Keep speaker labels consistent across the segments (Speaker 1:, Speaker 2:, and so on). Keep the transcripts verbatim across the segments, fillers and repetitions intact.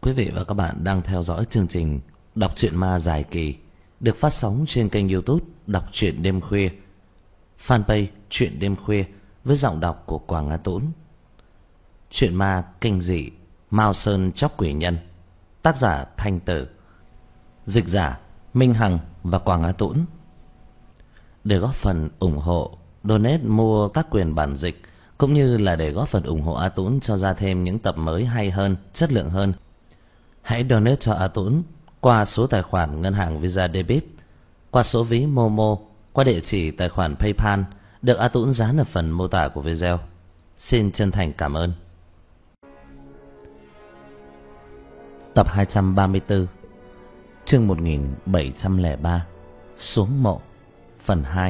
Speaker 1: Quý vị và các bạn đang theo dõi chương trình Đọc truyện ma dài kỳ được phát sóng trên kênh YouTube Đọc truyện đêm khuya, fanpage Truyện đêm khuya với giọng đọc của Quảng Á Tũng. Truyện ma kinh dị Mao Sơn Chóc Quỷ Nhân, tác giả Thanh Tử, dịch giả Minh Hằng và Quảng Á Tũng. Để góp phần ủng hộ, donate mua các quyền bản dịch cũng như là để góp phần ủng hộ A Tũng cho ra thêm những tập mới hay hơn, chất lượng hơn, hãy donate cho A Tũng qua số tài khoản ngân hàng Visa Debit, qua số ví Momo, qua địa chỉ tài khoản PayPal được A Tũng dán ở phần mô tả của video. Xin chân thành cảm ơn. Tập hai trăm ba mươi tư, chương một nghìn bảy trăm lẻ ba, Xuống mộ, phần hai.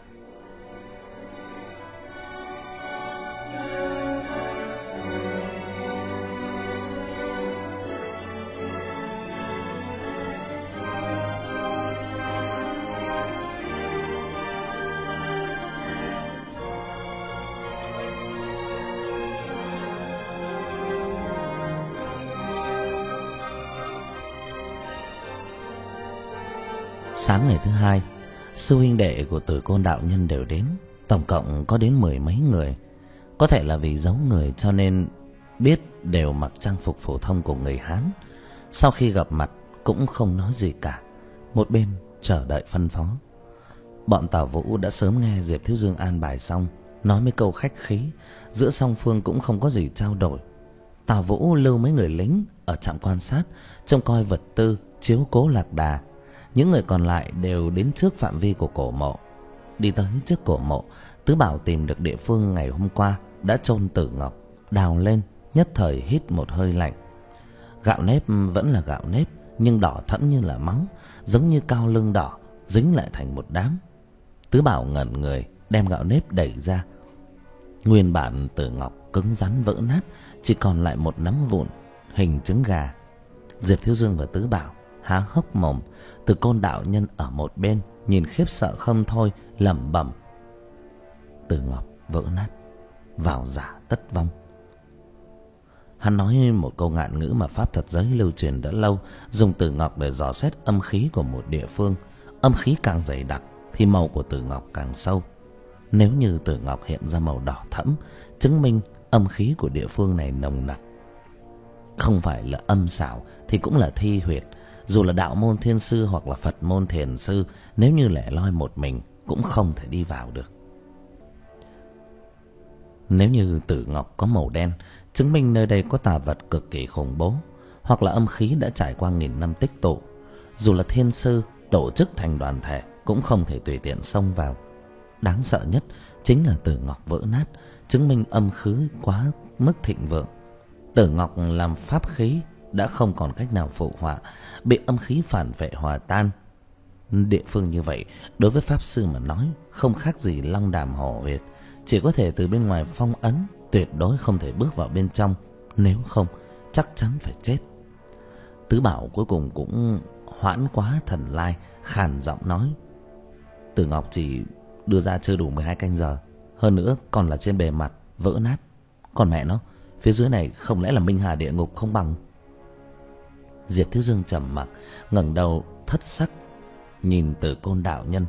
Speaker 1: Sáng ngày thứ hai, sư huynh đệ của Tử Côn đạo nhân đều đến, tổng cộng có đến mười mấy người. Có thể là vì giấu người cho nên biết đều mặc trang phục phổ thông của người Hán. Sau khi gặp mặt cũng không nói gì cả, một bên chờ đợi phân phó. Bọn Tào Vũ đã sớm nghe Diệp Thiếu Dương an bài xong, nói mấy câu khách khí, giữa song phương cũng không có gì trao đổi. Tào Vũ lưu mấy người lính ở trạm quan sát, trông coi vật tư, chiếu cố lạc đà. Những người còn lại đều đến trước phạm vi của cổ mộ. Đi tới trước cổ mộ, Tứ Bảo tìm được địa phương ngày hôm qua đã chôn Tử Ngọc, đào lên, nhất thời hít một hơi lạnh. Gạo nếp vẫn là gạo nếp, nhưng đỏ thẫm như là máu, giống như cao lương đỏ, dính lại thành một đám. Tứ Bảo ngẩn người, đem gạo nếp đẩy ra. Nguyên bản Tử Ngọc cứng rắn vỡ nát, chỉ còn lại một nắm vụn, hình trứng gà. Diệp Thiếu Dương và Tứ Bảo há hốc mồm. Từ Côn đạo nhân ở một bên nhìn khiếp sợ không thôi, lẩm bẩm: Tử Ngọc vỡ nát, vào giả tất vong. Hắn nói một câu ngạn ngữ mà pháp thuật giới lưu truyền đã lâu, dùng Tử Ngọc để dò xét âm khí của một địa phương. Âm khí càng dày đặc thì màu của Tử Ngọc càng sâu. Nếu như Tử Ngọc hiện ra màu đỏ thẫm, chứng minh âm khí của địa phương này nồng nặc. Không phải là âm xảo thì cũng là thi huyệt. Dù là đạo môn thiên sư hoặc là Phật môn thiền sư, nếu như lẻ loi một mình cũng không thể đi vào được. Nếu như Tử Ngọc có màu đen, chứng minh nơi đây có tà vật cực kỳ khủng bố, hoặc là âm khí đã trải qua nghìn năm tích tụ. Dù là thiên sư tổ chức thành đoàn thể cũng không thể tùy tiện xông vào. Đáng sợ nhất chính là Tử Ngọc vỡ nát, chứng minh âm khí quá mức thịnh vượng. Tử Ngọc làm pháp khí đã không còn cách nào phụ họa, bị âm khí phản vệ hòa tan. Địa phương như vậy đối với pháp sư mà nói không khác gì long đàm hổ huyệt, chỉ có thể từ bên ngoài phong ấn, tuyệt đối không thể bước vào bên trong, nếu không chắc chắn phải chết. Tứ Bảo cuối cùng cũng hoãn quá thần lai, khàn giọng nói: Tử Ngọc chỉ đưa ra chưa đủ mười hai canh giờ, hơn nữa còn là trên bề mặt vỡ nát, còn mẹ nó phía dưới này không lẽ là Minh Hà địa ngục không bằng. Diệp Thiếu Dương trầm mặc, ngẩng đầu thất sắc nhìn Tử Côn đạo nhân: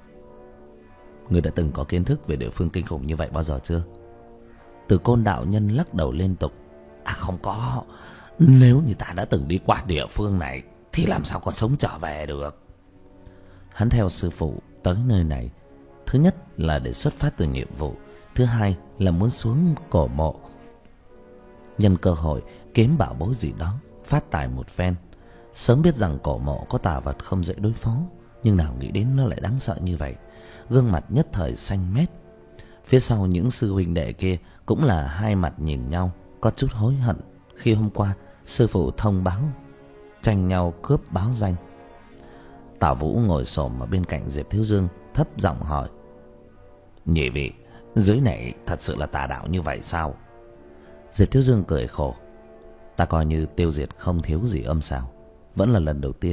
Speaker 1: Người đã từng có kiến thức về địa phương kinh khủng như vậy bao giờ chưa? Tử Côn đạo nhân lắc đầu liên tục: À không có, nếu như ta đã từng đi qua địa phương này thì làm sao còn sống trở về được. Hắn theo sư phụ tới nơi này, thứ nhất là để xuất phát từ nhiệm vụ, thứ hai là muốn xuống cổ mộ, nhân cơ hội kiếm bảo bối gì đó phát tài một phen. Sớm biết rằng cổ mộ có tà vật không dễ đối phó, nhưng nào nghĩ đến nó lại đáng sợ như vậy. Gương mặt nhất thời xanh mét. Phía sau những sư huynh đệ kia cũng là hai mặt nhìn nhau, có chút hối hận khi hôm qua sư phụ thông báo tranh nhau cướp báo danh. Tào Vũ ngồi xổm ở bên cạnh Diệp Thiếu Dương, thấp giọng hỏi: Nhị vị, dưới này thật sự là tà đạo như vậy sao? Diệp Thiếu Dương cười khổ: Ta coi như tiêu diệt không thiếu gì âm xảo, vẫn là lần đầu tiên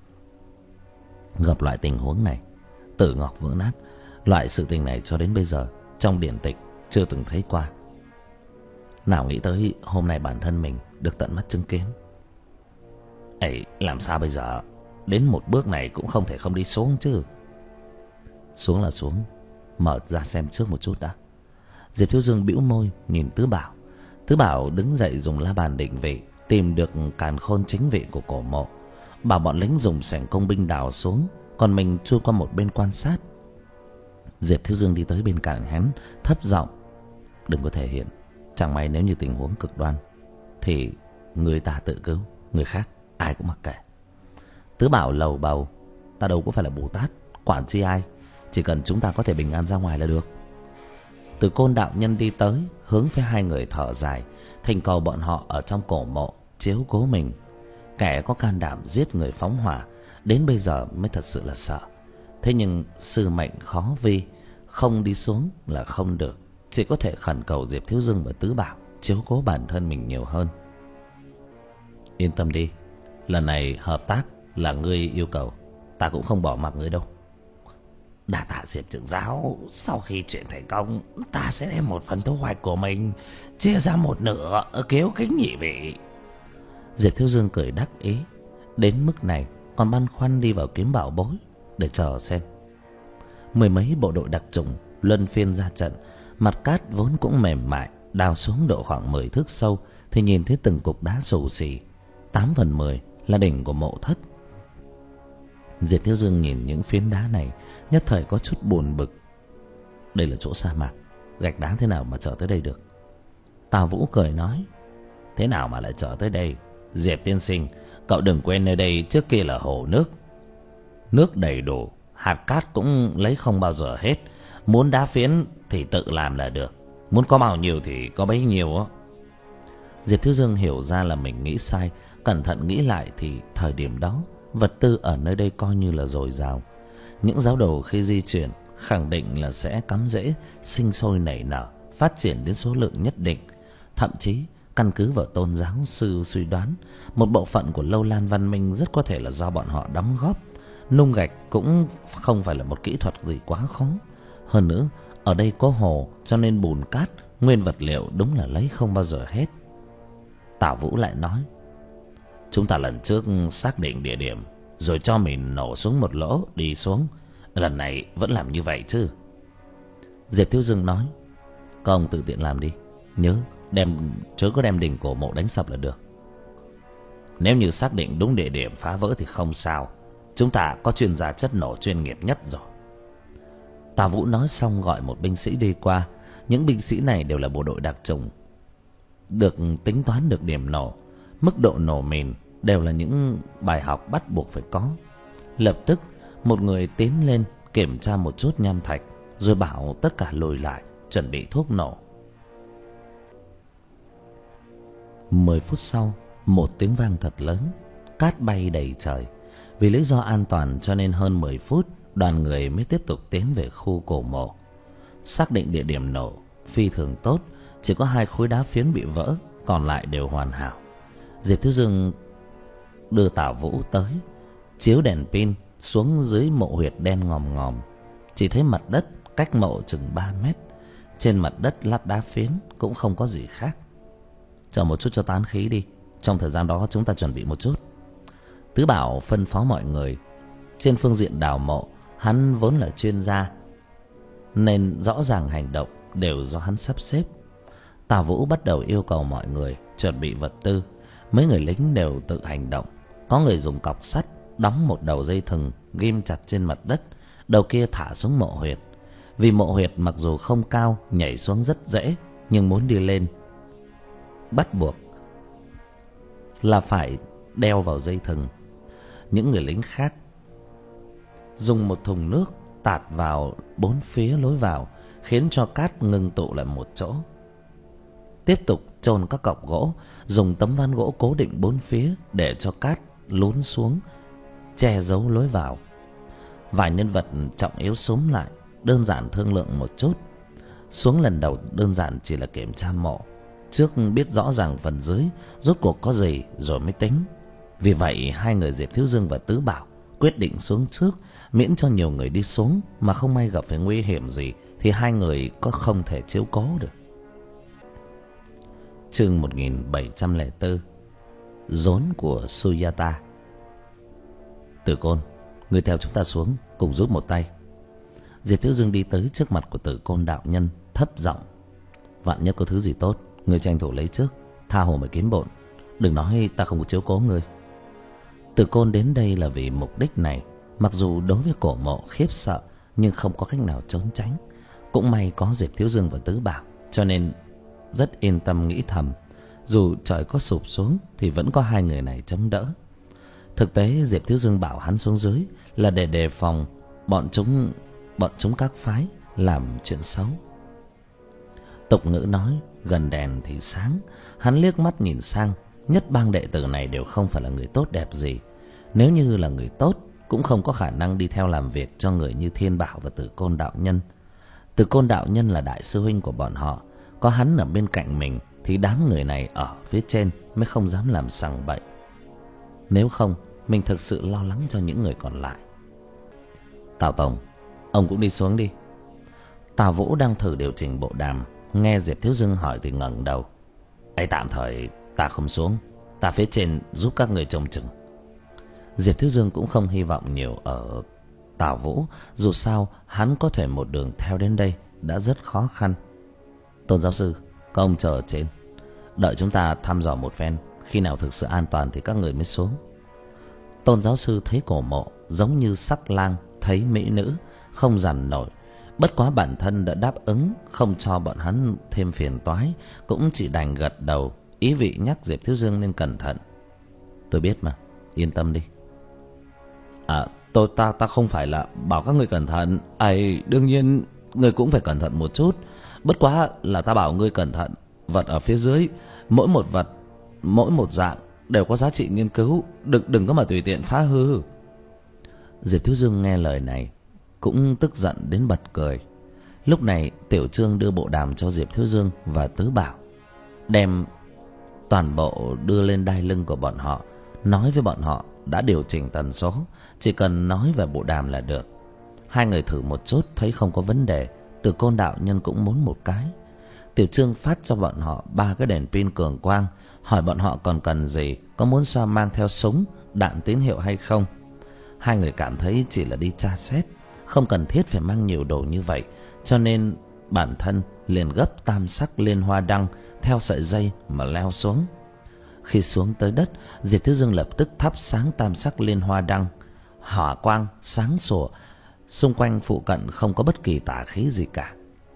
Speaker 1: gặp loại tình huống này. Tử Ngọc vỡ nát, loại sự tình này cho đến bây giờ trong điển tịch chưa từng thấy qua. Nào nghĩ tới hôm nay bản thân mình được tận mắt chứng kiến. ấy làm sao bây giờ? Đến một bước này cũng không thể không đi xuống chứ. Xuống là xuống, mở ra xem trước một chút đã. Diệp Thiếu Dương bĩu môi nhìn Tứ Bảo. Tứ Bảo đứng dậy dùng la bàn định vị, tìm được càn khôn chính vị của cổ mộ, bảo bọn lính dùng sẻng công binh đào xuống, còn mình chui qua một bên quan sát. Diệp Thiếu Dương đi tới bên cạnh hắn, thấp giọng: đừng có thể hiện, chẳng may nếu như tình huống cực đoan thì người ta tự cứu, người khác ai cũng mặc kệ. Tứ Bảo lầu bầu: ta đâu có phải là Bồ Tát, quản chi ai, chỉ cần chúng ta có thể bình an ra ngoài là được. Từ Côn đạo nhân đi tới, hướng phía hai người thở dài, thỉnh cầu bọn họ ở trong cổ mộ chiếu cố mình. Kẻ có can đảm giết người phóng hỏa đến bây giờ mới thật sự là sợ. Thế nhưng sư mệnh khó vi, không đi xuống là không được, chỉ có thể khẩn cầu Diệp Thiếu Dương và Tứ Bảo chiếu cố bản thân mình nhiều hơn. Yên tâm đi, lần này hợp tác là ngươi yêu cầu, ta cũng không bỏ mặc ngươi đâu. Đa tạ Diệp trưởng giáo, sau khi chuyện thành công, ta sẽ đem một phần thu hoạch của mình chia ra một nửa, kéo kính nhị vị. Diệp Thiếu Dương cười đắc ý, đến mức này còn băn khoăn đi vào kiếm bảo bối để chờ xem. Mười mấy bộ đội đặc chủng luân phiên ra trận, mặt cát vốn cũng mềm mại, đào xuống độ khoảng mười thước sâu thì nhìn thấy từng cục đá xù xì, tám phần mười là đỉnh của mộ thất. Diệp Thiếu Dương nhìn những phiến đá này, nhất thời có chút buồn bực. Đây là chỗ sa mạc, gạch đá thế nào mà trở tới đây được? Tào Vũ cười nói: thế nào mà lại trở tới đây? Diệp tiên sinh, cậu đừng quên nơi đây trước kia là hồ nước, nước đầy đủ, hạt cát cũng lấy không bao giờ hết. Muốn đá phiến thì tự làm là được, muốn có bao nhiêu thì có bấy nhiêu á. Diệp Thiếu Dương hiểu ra là mình nghĩ sai, cẩn thận nghĩ lại thì thời điểm đó vật tư ở nơi đây coi như là dồi dào. Những giáo đồ khi di chuyển khẳng định là sẽ cắm rễ, sinh sôi nảy nở, phát triển đến số lượng nhất định. Thậm chí căn cứ vào tôn giáo sư suy đoán, một bộ phận của Lâu Lan văn minh rất có thể là do bọn họ đóng góp. Nung gạch cũng không phải là một kỹ thuật gì quá khó. Hơn nữa ở đây có hồ, cho nên bùn cát, nguyên vật liệu đúng là lấy không bao giờ hết. Tào Vũ lại nói: chúng ta lần trước xác định địa điểm rồi cho mình nổ xuống một lỗ đi xuống, lần này vẫn làm như vậy chứ? Diệp Thiếu Dương nói: các ông tự tiện làm đi, nhớ đem chớ có đem đỉnh cổ mộ đánh sập là được. Nếu như xác định đúng địa điểm phá vỡ thì không sao, chúng ta có chuyên gia chất nổ chuyên nghiệp nhất rồi. Tào Vũ nói xong gọi một binh sĩ đi qua. Những binh sĩ này đều là bộ đội đặc chủng, được tính toán được điểm nổ, mức độ nổ mìn đều là những bài học bắt buộc phải có. Lập tức một người tiến lên kiểm tra một chút nham thạch, rồi bảo tất cả lùi lại, chuẩn bị thuốc nổ. Mười phút sau, một tiếng vang thật lớn, cát bay đầy trời. Vì lý do an toàn cho nên hơn mười phút đoàn người mới tiếp tục tiến về khu cổ mộ. Xác định địa điểm nổ phi thường tốt, chỉ có hai khối đá phiến bị vỡ, còn lại đều hoàn hảo. Diệp Thiếu Dương đưa Tào Vũ tới, chiếu đèn pin xuống dưới mộ huyệt đen ngòm ngòm. Chỉ thấy mặt đất cách mộ chừng ba mét, trên mặt đất lát đá phiến cũng không có gì khác. Chờ một chút cho tán khí đi, trong thời gian đó chúng ta chuẩn bị một chút. Tứ Bảo phân phó mọi người. Trên phương diện đào mộ, hắn vốn là chuyên gia, nên rõ ràng hành động đều do hắn sắp xếp. Tào Vũ bắt đầu yêu cầu mọi người chuẩn bị vật tư. Mấy người lính đều tự hành động. Có người dùng cọc sắt đóng một đầu dây thừng ghim chặt trên mặt đất, đầu kia thả xuống mộ huyệt. Vì mộ huyệt mặc dù không cao, nhảy xuống rất dễ, nhưng muốn đi lên bắt buộc là phải đeo vào dây thừng. Những người lính khác dùng một thùng nước tạt vào bốn phía lối vào, khiến cho cát ngưng tụ lại một chỗ. Tiếp tục chôn các cọc gỗ, dùng tấm ván gỗ cố định bốn phía để cho cát lún xuống, che giấu lối vào. Vài nhân vật trọng yếu xúm lại, đơn giản thương lượng một chút. Xuống lần đầu đơn giản chỉ là kiểm tra mộ, trước biết rõ ràng phần dưới rốt cuộc có gì rồi mới tính. Vì vậy hai người Diệp Thiếu Dương và Tứ Bảo quyết định xuống trước, miễn cho nhiều người đi xuống mà không may gặp phải nguy hiểm gì thì hai người có không thể chiếu cố được. Chương một nghìn bảy trăm lẻ bốn. Rốn của Suyata. Tử Côn, người theo chúng ta xuống cùng giúp một tay. Diệp Thiếu Dương đi tới trước mặt của Tử Côn đạo nhân, thấp giọng: vạn nhất có thứ gì tốt, người tranh thủ lấy trước, tha hồ mà kiếm bộn, đừng nói ta không có chiếu cố người. Tử Côn đến đây là vì mục đích này. Mặc dù đối với Cổ Mộ khiếp sợ, nhưng không có cách nào trốn tránh. Cũng may có Diệp Thiếu Dương và Tứ Bảo, cho nên rất yên tâm nghĩ thầm, dù trời có sụp xuống thì vẫn có hai người này chống đỡ. Thực tế Diệp Thiếu Dương bảo hắn xuống dưới là để đề phòng bọn chúng bọn chúng các phái làm chuyện xấu. Tục ngữ nói gần đèn thì sáng. Hắn liếc mắt nhìn sang, nhất bang đệ tử này đều không phải là người tốt đẹp gì. Nếu như là người tốt, cũng không có khả năng đi theo làm việc cho người như Thiên Bảo và Tử Côn đạo nhân. Tử Côn đạo nhân là đại sư huynh của bọn họ, có hắn ở bên cạnh mình thì đám người này ở phía trên mới không dám làm sằng bậy. Nếu không, mình thực sự lo lắng cho những người còn lại. Tào Tổng, ông cũng đi xuống đi. Tào Vũ đang thử điều chỉnh bộ đàm, nghe Diệp Thiếu Dương hỏi thì ngẩng đầu. Ấy, tạm thời ta không xuống, ta phía trên giúp các người trông chừng. Diệp Thiếu Dương cũng không hy vọng nhiều ở Tào Vũ, dù sao hắn có thể một đường theo đến đây đã rất khó khăn. Tôn giáo sư, các ông chờ ở trên, đợi chúng ta thăm dò một phen, khi nào thực sự an toàn thì các người mới xuống. Tôn giáo sư thấy Cổ Mộ giống như sắc lang thấy mỹ nữ, không dằn nổi. Bất quá bản thân đã đáp ứng, không cho bọn hắn thêm phiền toái, cũng chỉ đành gật đầu, ý vị nhắc Diệp Thiếu Dương nên cẩn thận. Tôi biết mà, yên tâm đi. À, tôi ta ta không phải là bảo các người cẩn thận. Ấy, đương nhiên người cũng phải cẩn thận một chút. Bất quá là ta bảo ngươi cẩn thận, vật ở phía dưới, mỗi một vật, mỗi một dạng đều có giá trị nghiên cứu, đừng đừng có mà tùy tiện phá hư. Diệp Thiếu Dương nghe lời này cũng tức giận đến bật cười. Lúc này Tiểu Trương đưa bộ đàm cho Diệp Thiếu Dương và Tứ Bảo, đem toàn bộ đưa lên đai lưng của bọn họ, nói với bọn họ đã điều chỉnh tần số, chỉ cần nói về bộ đàm là được. Hai người thử một chút thấy không có vấn đề, Tử Côn đạo nhân cũng muốn một cái. Tiểu Trương phát cho bọn họ ba cái đèn pin cường quang, hỏi bọn họ còn cần gì, có muốn xoa mang theo súng, đạn tín hiệu hay không. Hai người cảm thấy chỉ là đi tra xét, không cần thiết phải mang nhiều đồ như vậy, cho nên bản thân liền gấp tam sắc liên hoa đăng theo sợi dây mà leo xuống. Khi xuống tới đất, Diệp Thiếu Dương lập tức thắp sáng tam sắc liên hoa đăng, hỏa quang sáng sủa, xung quanh phụ cận không có bất kỳ tà khí gì cả.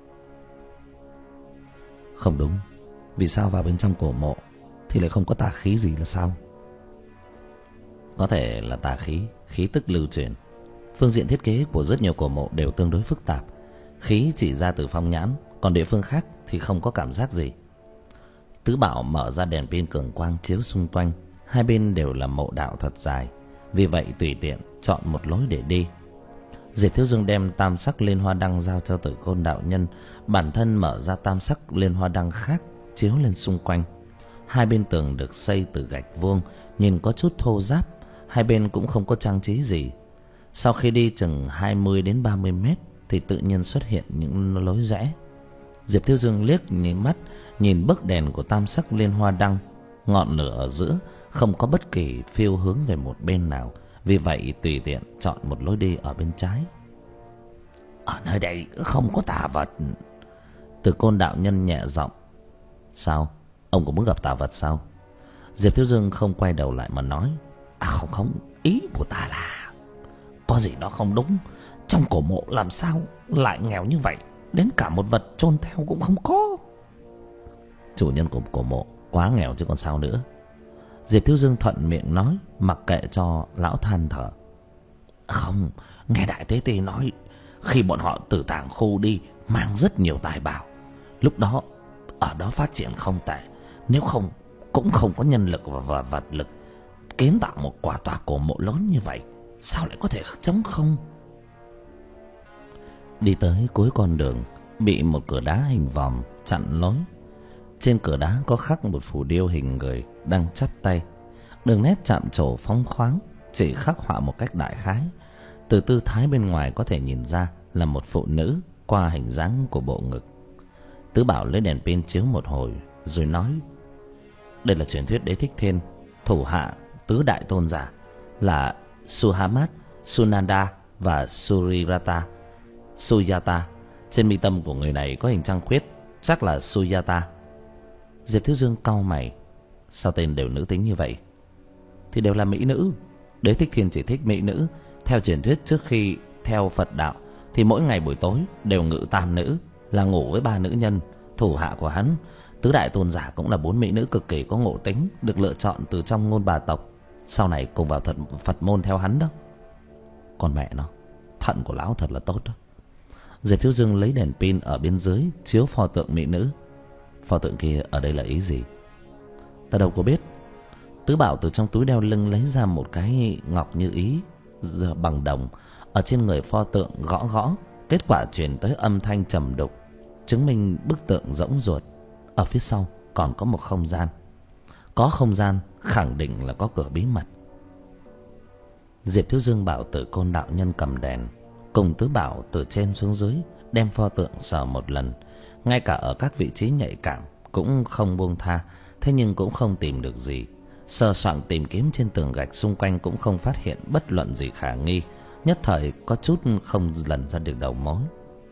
Speaker 1: Không đúng, vì sao vào bên trong Cổ Mộ thì lại không có tà khí gì là sao? Có thể là tà khí, khí tức lưu truyền. Phương diện thiết kế của rất nhiều cổ mộ đều tương đối phức tạp. Khí chỉ ra từ phong nhãn, còn địa phương khác thì không có cảm giác gì. Tứ Bảo mở ra đèn pin cường quang chiếu xung quanh. Hai bên đều là mộ đạo thật dài, vì vậy tùy tiện chọn một lối để đi. Diệp Thiếu Dương đem tam sắc liên hoa đăng giao cho Tử Côn đạo nhân, bản thân mở ra tam sắc liên hoa đăng khác chiếu lên xung quanh. Hai bên tường được xây từ gạch vuông, nhìn có chút thô ráp, hai bên cũng không có trang trí gì. Sau khi đi chừng hai mươi đến ba mươi mét thì tự nhiên xuất hiện những lối rẽ. Diệp Thiếu Dương liếc nhìn mắt, nhìn bức đèn của tam sắc liên hoa đăng, ngọn lửa ở giữa không có bất kỳ phiêu hướng về một bên nào, vì vậy tùy tiện chọn một lối đi ở bên trái. Ở nơi đây không có tà vật. Tử Côn đạo nhân nhẹ giọng. Sao? Ông có muốn gặp tà vật sao? Diệp Thiếu Dương không quay đầu lại mà nói. À không không, ý của ta là có gì đó không đúng. Trong cổ mộ làm sao lại nghèo như vậy, đến cả một vật chôn theo cũng không có. Chủ nhân của cổ mộ quá nghèo chứ còn sao nữa. Diệp Thiếu Dương thuận miệng nói, mặc kệ cho lão than thở. Không, nghe Đại Tế Ti nói khi bọn họ từ tàng khu đi mang rất nhiều tài bảo, lúc đó ở đó phát triển không tệ, nếu không cũng không có nhân lực và, và vật lực kiến tạo một quả tòa cổ mộ lớn như vậy, sao lại có thể trống không. Đi tới cuối con đường, bị một cửa đá hình vòm chặn lối. Trên cửa đá có khắc một phù điêu hình người đang chắp tay, đường nét chạm trổ phóng khoáng, chỉ khắc họa một cách đại khái. Từ tư thái bên ngoài có thể nhìn ra là một phụ nữ qua hình dáng của bộ ngực. Tứ Bảo lấy đèn pin chiếu một hồi rồi nói, đây là truyền thuyết Đế Thích Thiên, thủ hạ tứ đại tôn giả, là Suhamat, Sunanda và Surirata. Suyata. Trên mi tâm của người này có hình trăng khuyết, chắc là Suyata. Diệp Thiếu Dương cau mày. Sao tên đều nữ tính như vậy? Thì đều là mỹ nữ. Đế Thích Thiên chỉ thích mỹ nữ. Theo truyền thuyết trước khi theo Phật đạo thì mỗi ngày buổi tối đều ngự tam nữ, là ngủ với ba nữ nhân thủ hạ của hắn. Tứ đại tôn giả cũng là bốn mỹ nữ cực kỳ có ngộ tính, được lựa chọn từ trong ngôn bà tộc, sau này cùng vào thật Phật môn theo hắn đó. Con mẹ nó, thận của lão thật là tốt đó. Diệp Thiếu Dương lấy đèn pin ở bên dưới chiếu pho tượng mỹ nữ. Pho tượng kia ở đây là ý gì? Ta đâu có biết. Tứ Bảo từ trong túi đeo lưng lấy ra một cái ngọc như ý bằng đồng, ở trên người pho tượng gõ gõ. Kết quả truyền tới âm thanh trầm đục, chứng minh bức tượng rỗng ruột. Ở phía sau còn có một không gian. Có không gian khẳng định là có cửa bí mật. Diệp Thiếu Dương bảo Tử Côn đạo nhân cầm đèn, cùng Tứ Bảo từ trên xuống dưới đem pho tượng sờ một lần. Ngay cả ở các vị trí nhạy cảm cũng không buông tha. Thế nhưng cũng không tìm được gì. Sờ soạng tìm kiếm trên tường gạch xung quanh cũng không phát hiện bất luận gì khả nghi. Nhất thời có chút không lần ra được đầu mối.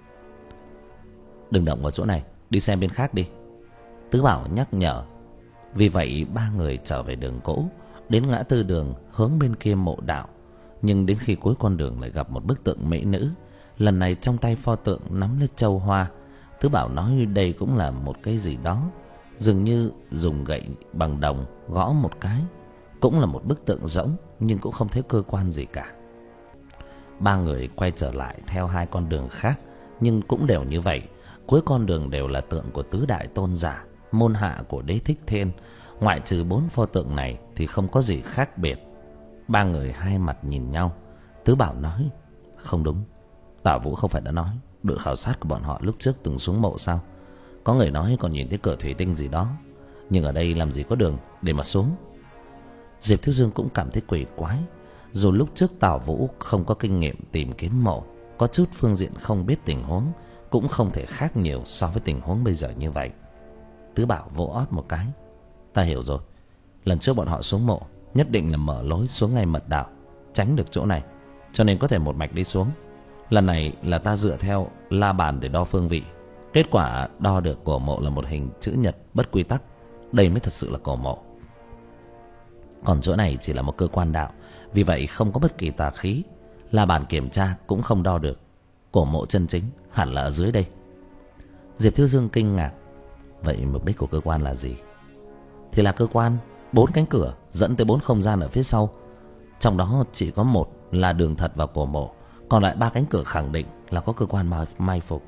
Speaker 1: Đừng động vào chỗ này, đi xem bên khác đi, Tứ Bảo nhắc nhở. Vì vậy ba người trở về đường cũ, đến ngã tư đường hướng bên kia mộ đạo. Nhưng đến khi cuối con đường lại gặp một bức tượng mỹ nữ. Lần này trong tay pho tượng nắm lấy châu hoa. Tứ Bảo nói đây cũng là một cái gì đó, dường như dùng gậy bằng đồng gõ một cái. Cũng là một bức tượng rỗng, nhưng cũng không thấy cơ quan gì cả. Ba người quay trở lại theo hai con đường khác, nhưng cũng đều như vậy. Cuối con đường đều là tượng của tứ đại tôn giả, môn hạ của Đế Thích Thiên. Ngoại trừ bốn pho tượng này thì không có gì khác biệt. Ba người hai mặt nhìn nhau. Tứ Bảo nói, không đúng. Tả Vũ không phải đã nói đội khảo sát của bọn họ lúc trước từng xuống mộ sao? Có người nói còn nhìn thấy cửa thủy tinh gì đó, nhưng ở đây làm gì có đường để mà xuống. Diệp Thiếu Dương cũng cảm thấy quỷ quái. Dù lúc trước Tào Vũ không có kinh nghiệm tìm kiếm mộ, có chút phương diện không biết tình huống, cũng không thể khác nhiều so với tình huống bây giờ như vậy. Tứ Bảo vỗ ót một cái. Ta hiểu rồi. Lần trước bọn họ xuống mộ nhất định là mở lối xuống ngay mật đạo, tránh được chỗ này, cho nên có thể một mạch đi xuống. Lần này là ta dựa theo la bàn để đo phương vị. Kết quả đo được cổ mộ là một hình chữ nhật bất quy tắc. Đây mới thật sự là cổ mộ. Còn chỗ này chỉ là một cơ quan đạo, vì vậy không có bất kỳ tà khí. La bàn kiểm tra cũng không đo được. Cổ mộ chân chính hẳn là ở dưới đây. Diệp Thiếu Dương kinh ngạc. Vậy mục đích của cơ quan là gì? Thì là cơ quan bốn cánh cửa dẫn tới bốn không gian ở phía sau. Trong đó chỉ có một là đường thật vào cổ mộ, còn lại ba cánh cửa khẳng định là có cơ quan mai phục.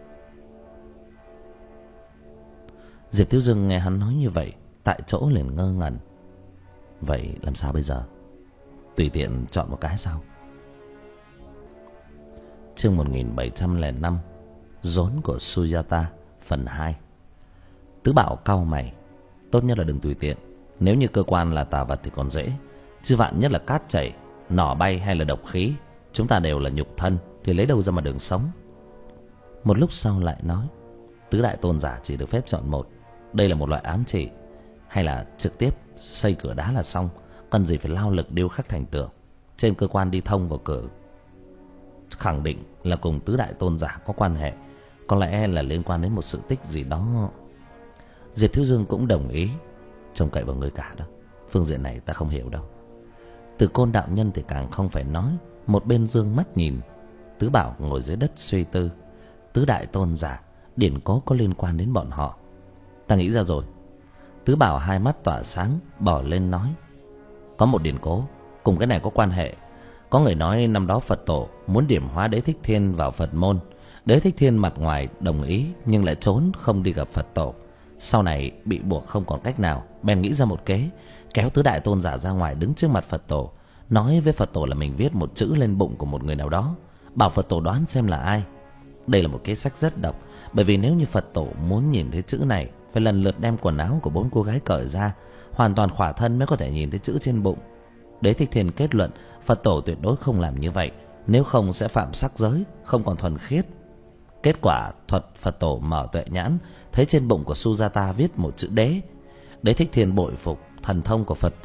Speaker 1: Diệp Thiếu Dương nghe hắn nói như vậy, tại chỗ liền ngơ ngẩn. Vậy làm sao bây giờ? Tùy tiện chọn một cái sao? Chương một nghìn bảy trăm lẻ năm, Rốn của Suyata, phần hai. Tứ Bảo cau mày. Tốt nhất là đừng tùy tiện. Nếu như cơ quan là tà vật thì còn dễ, chứ vạn nhất là cát chảy, nỏ bay hay là độc khí, chúng ta đều là nhục thân, thì lấy đâu ra mà đường sống. Một lúc sau lại nói, tứ đại tôn giả chỉ được phép chọn một. Đây là một loại ám chỉ. Hay là trực tiếp xây cửa đá là xong, cần gì phải lao lực điêu khắc thành tượng. Trên cơ quan đi thông vào cửa khẳng định là cùng tứ đại tôn giả có quan hệ, có lẽ là liên quan đến một sự tích gì đó. Diệp Thiếu Dương cũng đồng ý. Trông cậy vào người cả đó, phương diện này ta không hiểu đâu. Từ Côn đạo nhân thì càng không phải nói, một bên dương mắt nhìn. Tứ Bảo ngồi dưới đất suy tư. Tứ đại tôn giả điển cố có liên quan đến bọn họ. Ta nghĩ ra rồi. Tứ Bảo hai mắt tỏa sáng, bỏ lên nói, có một điển cố cùng cái này có quan hệ. Có người nói năm đó Phật tổ muốn điểm hóa Đế Thích Thiên vào Phật môn. Đế Thích Thiên mặt ngoài đồng ý, nhưng lại trốn không đi gặp Phật tổ. Sau này bị buộc không còn cách nào, bèn nghĩ ra một kế, kéo tứ đại tôn giả ra ngoài đứng trước mặt Phật tổ, nói với Phật tổ là mình viết một chữ lên bụng của một người nào đó, bảo Phật tổ đoán xem là ai. Đây là một kế sách rất độc, bởi vì nếu như Phật tổ muốn nhìn thấy chữ này, phải lần lượt đem quần áo của bốn cô gái cởi ra, hoàn toàn khỏa thân mới có thể nhìn thấy chữ trên bụng. Đế Thích Thiên kết luận Phật tổ tuyệt đối không làm như vậy, nếu không sẽ phạm sắc giới, không còn thuần khiết. Kết quả thuật Phật tổ mở tuệ nhãn, thấy trên bụng của Sujata viết một chữ đế. Đế Thích Thiên bội phục thần thông của Phật tổ,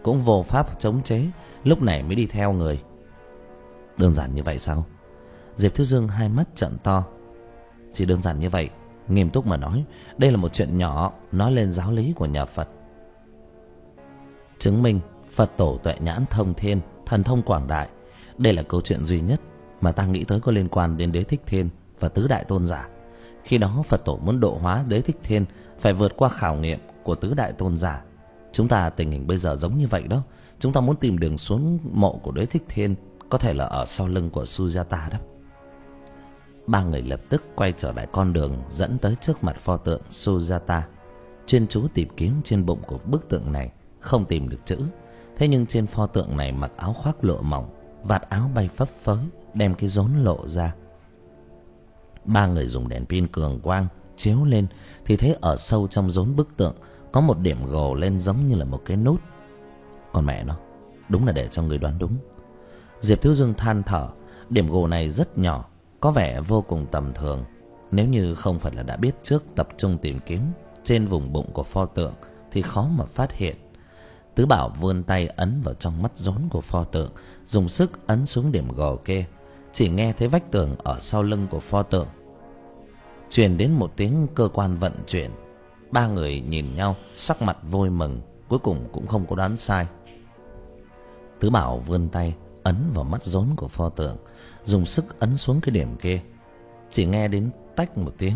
Speaker 1: cũng vô pháp chống chế, lúc này mới đi theo người. Đơn giản như vậy sao? Diệp Thiếu Dương hai mắt trợn to. Chỉ đơn giản như vậy. Nghiêm túc mà nói, đây là một chuyện nhỏ nói lên giáo lý của nhà Phật. Chứng minh Phật tổ tuệ nhãn thông thiên, thần thông quảng đại. Đây là câu chuyện duy nhất mà ta nghĩ tới có liên quan đến Đế Thích Thiên và tứ đại tôn giả. Khi đó Phật tổ muốn độ hóa Đế Thích Thiên phải vượt qua khảo nghiệm của tứ đại tôn giả. Chúng ta tình hình bây giờ giống như vậy đó. Chúng ta muốn tìm đường xuống mộ của Đế Thích Thiên, có thể là ở sau lưng của Sujata đó. Ba người lập tức quay trở lại con đường dẫn tới trước mặt pho tượng Sujata, chuyên chú tìm kiếm trên bụng của bức tượng này. Không tìm được chữ. Thế nhưng trên pho tượng này mặc áo khoác lụa mỏng, vạt áo bay phấp phới, đem cái rốn lộ ra. Ba người dùng đèn pin cường quang chiếu lên thì thấy ở sâu trong rốn bức tượng có một điểm gồ lên giống như là một cái nút. Còn mẹ nó, đúng là để cho người đoán đúng. Diệp Thiếu Dương than thở. Điểm gồ này rất nhỏ, có vẻ vô cùng tầm thường. Nếu như không phải là đã biết trước tập trung tìm kiếm trên vùng bụng của pho tượng thì khó mà phát hiện. Tứ Bảo vươn tay ấn vào trong mắt rốn của pho tượng, dùng sức ấn xuống điểm gồ kia. Chỉ nghe thấy vách tường ở sau lưng của pho tượng truyền đến một tiếng cơ quan vận chuyển. Ba người nhìn nhau, sắc mặt vui mừng, cuối cùng cũng không có đoán sai. Tứ Bảo vươn tay ấn vào mắt rốn của pho tượng, dùng sức ấn xuống cái điểm kia. Chỉ nghe đến tách một tiếng.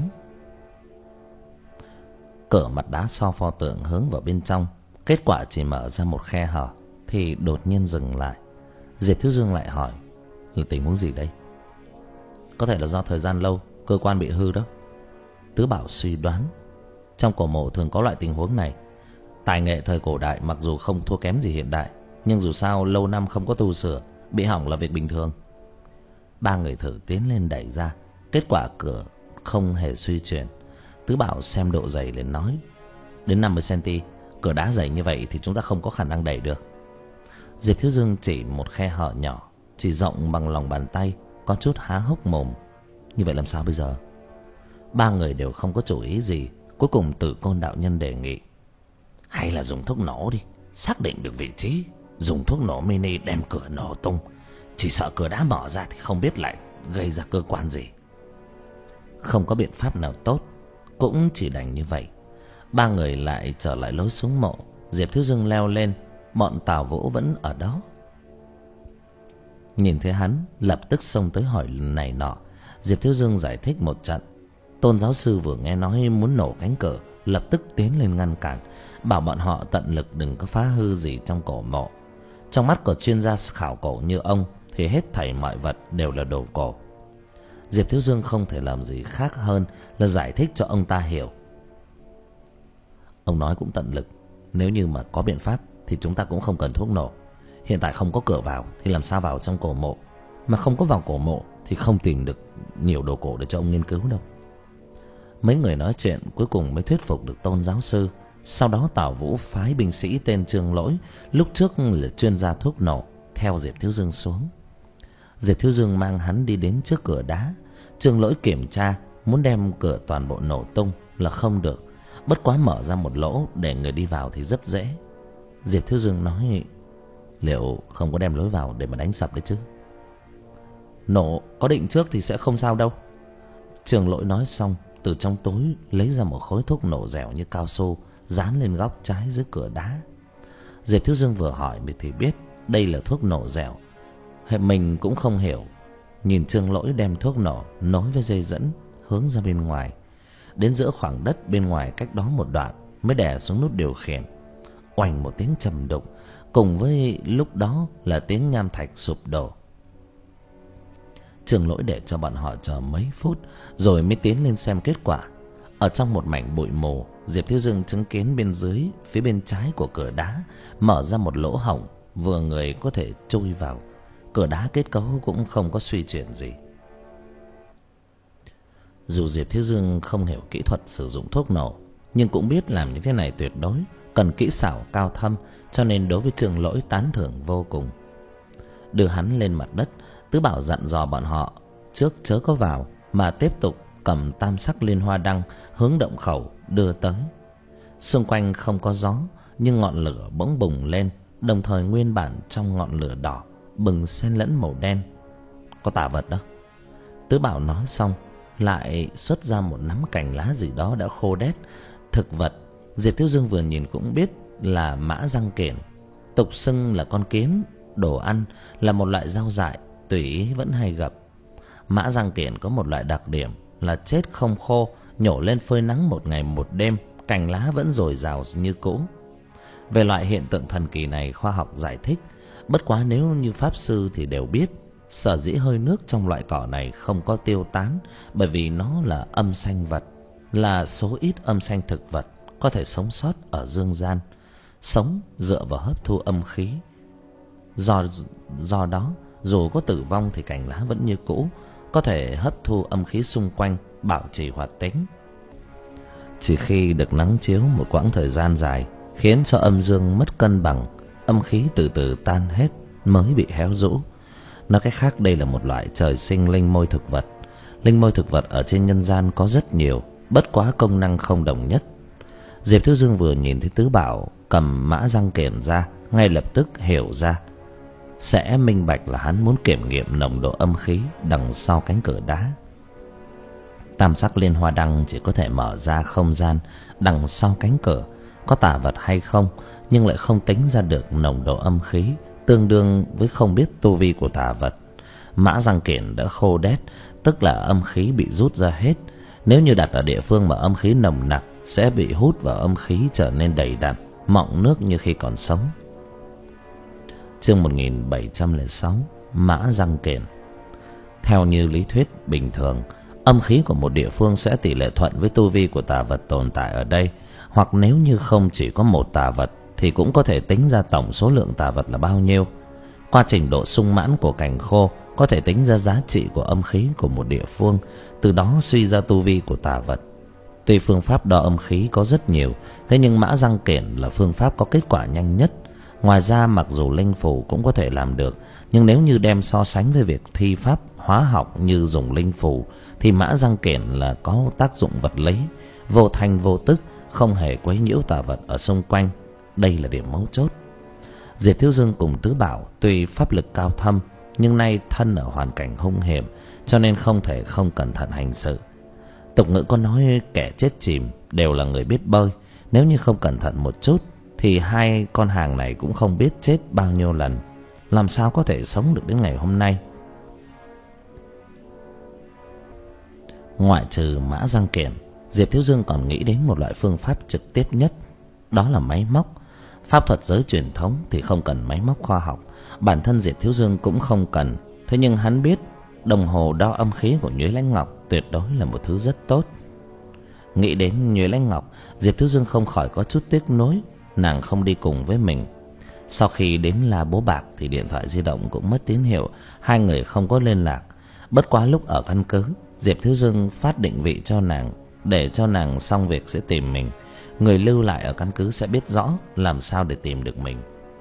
Speaker 1: Cửa mặt đá sau pho tượng hướng vào bên trong, kết quả chỉ mở ra một khe hở thì đột nhiên dừng lại. Diệp Thiếu Dương lại hỏi, là tình huống gì đây? Có thể là do thời gian lâu, cơ quan bị hư đó. Tứ Bảo suy đoán. Trong cổ mộ thường có loại tình huống này. Tài nghệ thời cổ đại mặc dù không thua kém gì hiện đại, nhưng dù sao lâu năm không có tu sửa, bị hỏng là việc bình thường. Ba người thử tiến lên đẩy ra, kết quả cửa không hề suy chuyển. Tứ Bảo xem độ dày liền nói, đến năm mươi xăng-ti-mét, cửa đá dày như vậy thì chúng ta không có khả năng đẩy được. Diệp Thiếu Dương chỉ một khe hở nhỏ, chỉ rộng bằng lòng bàn tay, có chút há hốc mồm. Như vậy làm sao bây giờ? Ba người đều không có chủ ý gì. Cuối cùng Tử Côn đạo nhân đề nghị, hay là dùng thuốc nổ đi, xác định được vị trí, dùng thuốc nổ mini đem cửa nổ tung. Chỉ sợ cửa đá mở ra thì không biết lại gây ra cơ quan gì. Không có biện pháp nào tốt, cũng chỉ đành như vậy. Ba người lại trở lại lối xuống mộ. Diệp Thiếu Dương leo lên, bọn Tào Vũ vẫn ở đó. Nhìn thấy hắn, lập tức xông tới hỏi này nọ. Diệp Thiếu Dương giải thích một trận. Tôn giáo sư vừa nghe nói muốn nổ cánh cửa, lập tức tiến lên ngăn cản, bảo bọn họ tận lực đừng có phá hư gì trong cổ mộ. Trong mắt của chuyên gia khảo cổ như ông thì hết thảy mọi vật đều là đồ cổ. Diệp Thiếu Dương không thể làm gì khác hơn là giải thích cho ông ta hiểu. Ông nói cũng tận lực, nếu như mà có biện pháp thì chúng ta cũng không cần thuốc nổ. Hiện tại không có cửa vào thì làm sao vào trong cổ mộ, mà không có vào cổ mộ thì không tìm được nhiều đồ cổ để cho ông nghiên cứu đâu. Mấy người nói chuyện cuối cùng mới thuyết phục được tôn giáo sư. Sau đó Tào Vũ phái binh sĩ tên Trương Lỗi, lúc trước là chuyên gia thuốc nổ, theo Diệp Thiếu Dương xuống. Diệp Thiếu Dương mang hắn đi đến trước cửa đá. Trương Lỗi kiểm tra, muốn đem cửa toàn bộ nổ tung là không được, bất quá mở ra một lỗ để người đi vào thì rất dễ. Diệp Thiếu Dương nói, liệu không có đem lối vào để mà đánh sập đấy chứ? Nổ có định trước thì sẽ không sao đâu. Trương Lỗi nói xong, từ trong túi lấy ra một khối thuốc nổ dẻo như cao su, dán lên góc trái dưới cửa đá. Diệp Thiếu Dương vừa hỏi mình thì biết đây là thuốc nổ dẻo. Mình cũng không hiểu. Nhìn Trương Lỗi đem thuốc nổ nối với dây dẫn hướng ra bên ngoài, đến giữa khoảng đất bên ngoài cách đó một đoạn mới đè xuống nút điều khiển. Oành một tiếng trầm đục, cùng với lúc đó là tiếng nham thạch sụp đổ. Trương Lỗi để cho bọn họ chờ mấy phút rồi mới tiến lên xem kết quả. Ở trong một mảnh bụi mù, Diệp Thiếu Dương chứng kiến bên dưới, phía bên trái của cửa đá mở ra một lỗ hổng, vừa người có thể chui vào. Cửa đá kết cấu cũng không có suy chuyển gì. Dù Diệp Thiếu Dương không hiểu kỹ thuật sử dụng thuốc nổ, nhưng cũng biết làm như thế này tuyệt đối cần kỹ xảo cao thâm, cho nên đối với Trương Lỗi tán thưởng vô cùng. Đưa hắn lên mặt đất, Tứ Bảo dặn dò bọn họ trước chớ có vào, mà tiếp tục cầm tam sắc liên hoa đăng hướng động khẩu đưa tới. Xung quanh không có gió, nhưng ngọn lửa bỗng bùng lên, đồng thời nguyên bản trong ngọn lửa đỏ bừng xen lẫn màu đen. Có tà vật đó. Tứ Bảo nói xong lại xuất ra một nắm cành lá gì đó đã khô đét. Thực vật Diệp Thiếu Dương vừa nhìn cũng biết là mã răng kiểng, tục xưng là con kiến, đồ ăn, là một loại rau dại tùy ý vẫn hay gặp. Mã răng kiểng có một loại đặc điểm là chết không khô, nhổ lên phơi nắng một ngày một đêm, cành lá vẫn dồi dào như cũ. Về loại hiện tượng thần kỳ này, khoa học giải thích, bất quá nếu như pháp sư thì đều biết, sở dĩ hơi nước trong loại cỏ này không có tiêu tán bởi vì nó là âm sanh vật, là số ít âm sanh thực vật có thể sống sót ở dương gian, sống dựa vào hấp thu âm khí. Do do đó, dù có tử vong thì cành lá vẫn như cũ, có thể hấp thu âm khí xung quanh, bảo trì hoạt tính. Chỉ khi được nắng chiếu một quãng thời gian dài, khiến cho âm dương mất cân bằng, âm khí từ từ tan hết mới bị héo rũ. Nói cách khác, đây là một loại trời sinh linh môi thực vật. Linh môi thực vật ở trên nhân gian có rất nhiều, bất quá công năng không đồng nhất. Diệp Thiếu Dương vừa nhìn thấy Tứ Bảo cầm mã răng kiểng ra, ngay lập tức hiểu ra, sẽ minh bạch là hắn muốn kiểm nghiệm nồng độ âm khí đằng sau cánh cửa đá. Tam sắc liên hoa đăng chỉ có thể mở ra không gian đằng sau cánh cửa, có tà vật hay không, nhưng lại không tính ra được nồng độ âm khí, tương đương với không biết tu vi của tà vật. Mã răng kiểng đã khô đét, tức là âm khí bị rút ra hết. Nếu như đặt ở địa phương mà âm khí nồng nặc, sẽ bị hút vào âm khí trở nên đầy đặn, mọng nước như khi còn sống. Chương một nghìn bảy trăm lẻ sáu, mã răng kiểng. Theo như lý thuyết bình thường, âm khí của một địa phương sẽ tỷ lệ thuận với tu vi của tà vật tồn tại ở đây, hoặc nếu như không chỉ có một tà vật thì cũng có thể tính ra tổng số lượng tà vật là bao nhiêu. Qua trình độ sung mãn của cành khô, có thể tính ra giá trị của âm khí của một địa phương, từ đó suy ra tu vi của tà vật. Tuy phương pháp đo âm khí có rất nhiều, thế nhưng mã răng kiểng là phương pháp có kết quả nhanh nhất. Ngoài ra, mặc dù linh phù cũng có thể làm được, nhưng nếu như đem so sánh với việc thi pháp hóa học như dùng linh phù, thì mã răng kiểng là có tác dụng vật lý, vô thanh vô tức, không hề quấy nhiễu tà vật ở xung quanh. Đây là điểm mấu chốt. Diệp Thiếu Dương cùng Tứ Bảo tuy pháp lực cao thâm, nhưng nay thân ở hoàn cảnh hung hiểm, cho nên không thể không cẩn thận hành sự. Tục ngữ có nói kẻ chết chìm đều là người biết bơi, nếu như không cẩn thận một chút thì hai con hàng này cũng không biết chết bao nhiêu lần, làm sao có thể sống được đến ngày hôm nay. Ngoại trừ mã răng kiểng, Diệp Thiếu Dương còn nghĩ đến một loại phương pháp trực tiếp nhất, đó là máy móc. Pháp thuật giới truyền thống thì không cần máy móc khoa học, bản thân Diệp Thiếu Dương cũng không cần. Thế nhưng hắn biết đồng hồ đo âm khí của Nhuế Lãnh Ngọc tuyệt đối là một thứ rất tốt. Nghĩ đến Nhuế Lãnh Ngọc, Diệp Thiếu Dương không khỏi có chút tiếc nuối nàng không đi cùng với mình. Sau khi đến La Bố Bạc thì điện thoại di động cũng mất tín hiệu, hai người không có liên lạc. Bất quá lúc ở căn cứ, Diệp Thiếu Dương phát định vị cho nàng, để cho nàng xong việc sẽ tìm mình. Người lưu lại ở căn cứ sẽ biết rõ làm sao để tìm được mình.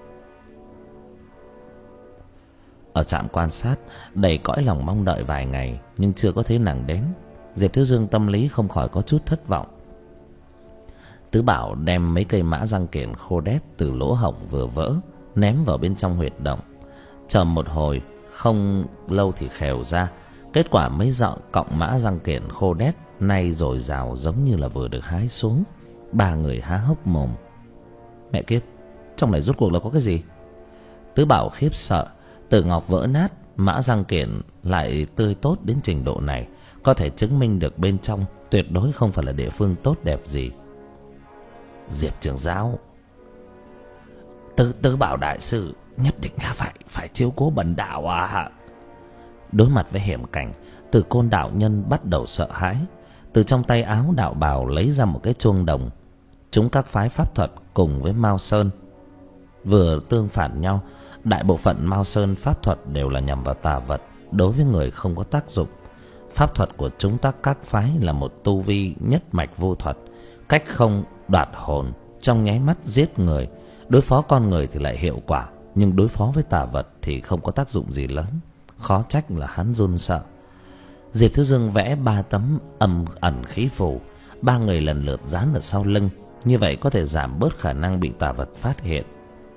Speaker 1: Ở trạm quan sát, đầy cõi lòng mong đợi vài ngày nhưng chưa có thấy nàng đến. Diệp Thiếu Dương tâm lý không khỏi có chút thất vọng. Tứ Bảo đem mấy cây mã răng kiểng khô đét từ lỗ hổng vừa vỡ ném vào bên trong huyệt động. Chờ một hồi không lâu thì khèo ra. Kết quả mấy dọ cọng mã răng kiểng khô đét nay dồi dào giống như là vừa được hái xuống. Ba người há hốc mồm. Mẹ kiếp, trong này rốt cuộc là có cái gì? Tứ Bảo khiếp sợ. Tử ngọc vỡ nát, mã răng kiểng lại tươi tốt đến trình độ này, có thể chứng minh được bên trong tuyệt đối không phải là địa phương tốt đẹp gì. Diệp trưởng giáo, Tứ Tứ Bảo đại sư nhất định là phải phải chiếu cố bần đạo à? Đối mặt với hiểm cảnh, Từ Côn đạo nhân bắt đầu sợ hãi. Từ trong tay áo đạo bào lấy ra một cái chuông đồng. Chúng các phái pháp thuật cùng với Mao Sơn vừa tương phản nhau. Đại bộ phận Mao Sơn pháp thuật đều là nhằm vào tà vật, đối với người không có tác dụng. Pháp thuật của chúng ta các phái là một tu vi nhất mạch vô thuật, cách không đoạt hồn, trong nháy mắt giết người. Đối phó con người thì lại hiệu quả, nhưng đối phó với tà vật thì không có tác dụng gì lớn. Khó trách là hắn run sợ. Diệp Thiếu Dương vẽ ba tấm âm ẩn khí phù, ba người lần lượt dán ở sau lưng, như vậy có thể giảm bớt khả năng bị tà vật phát hiện. Thế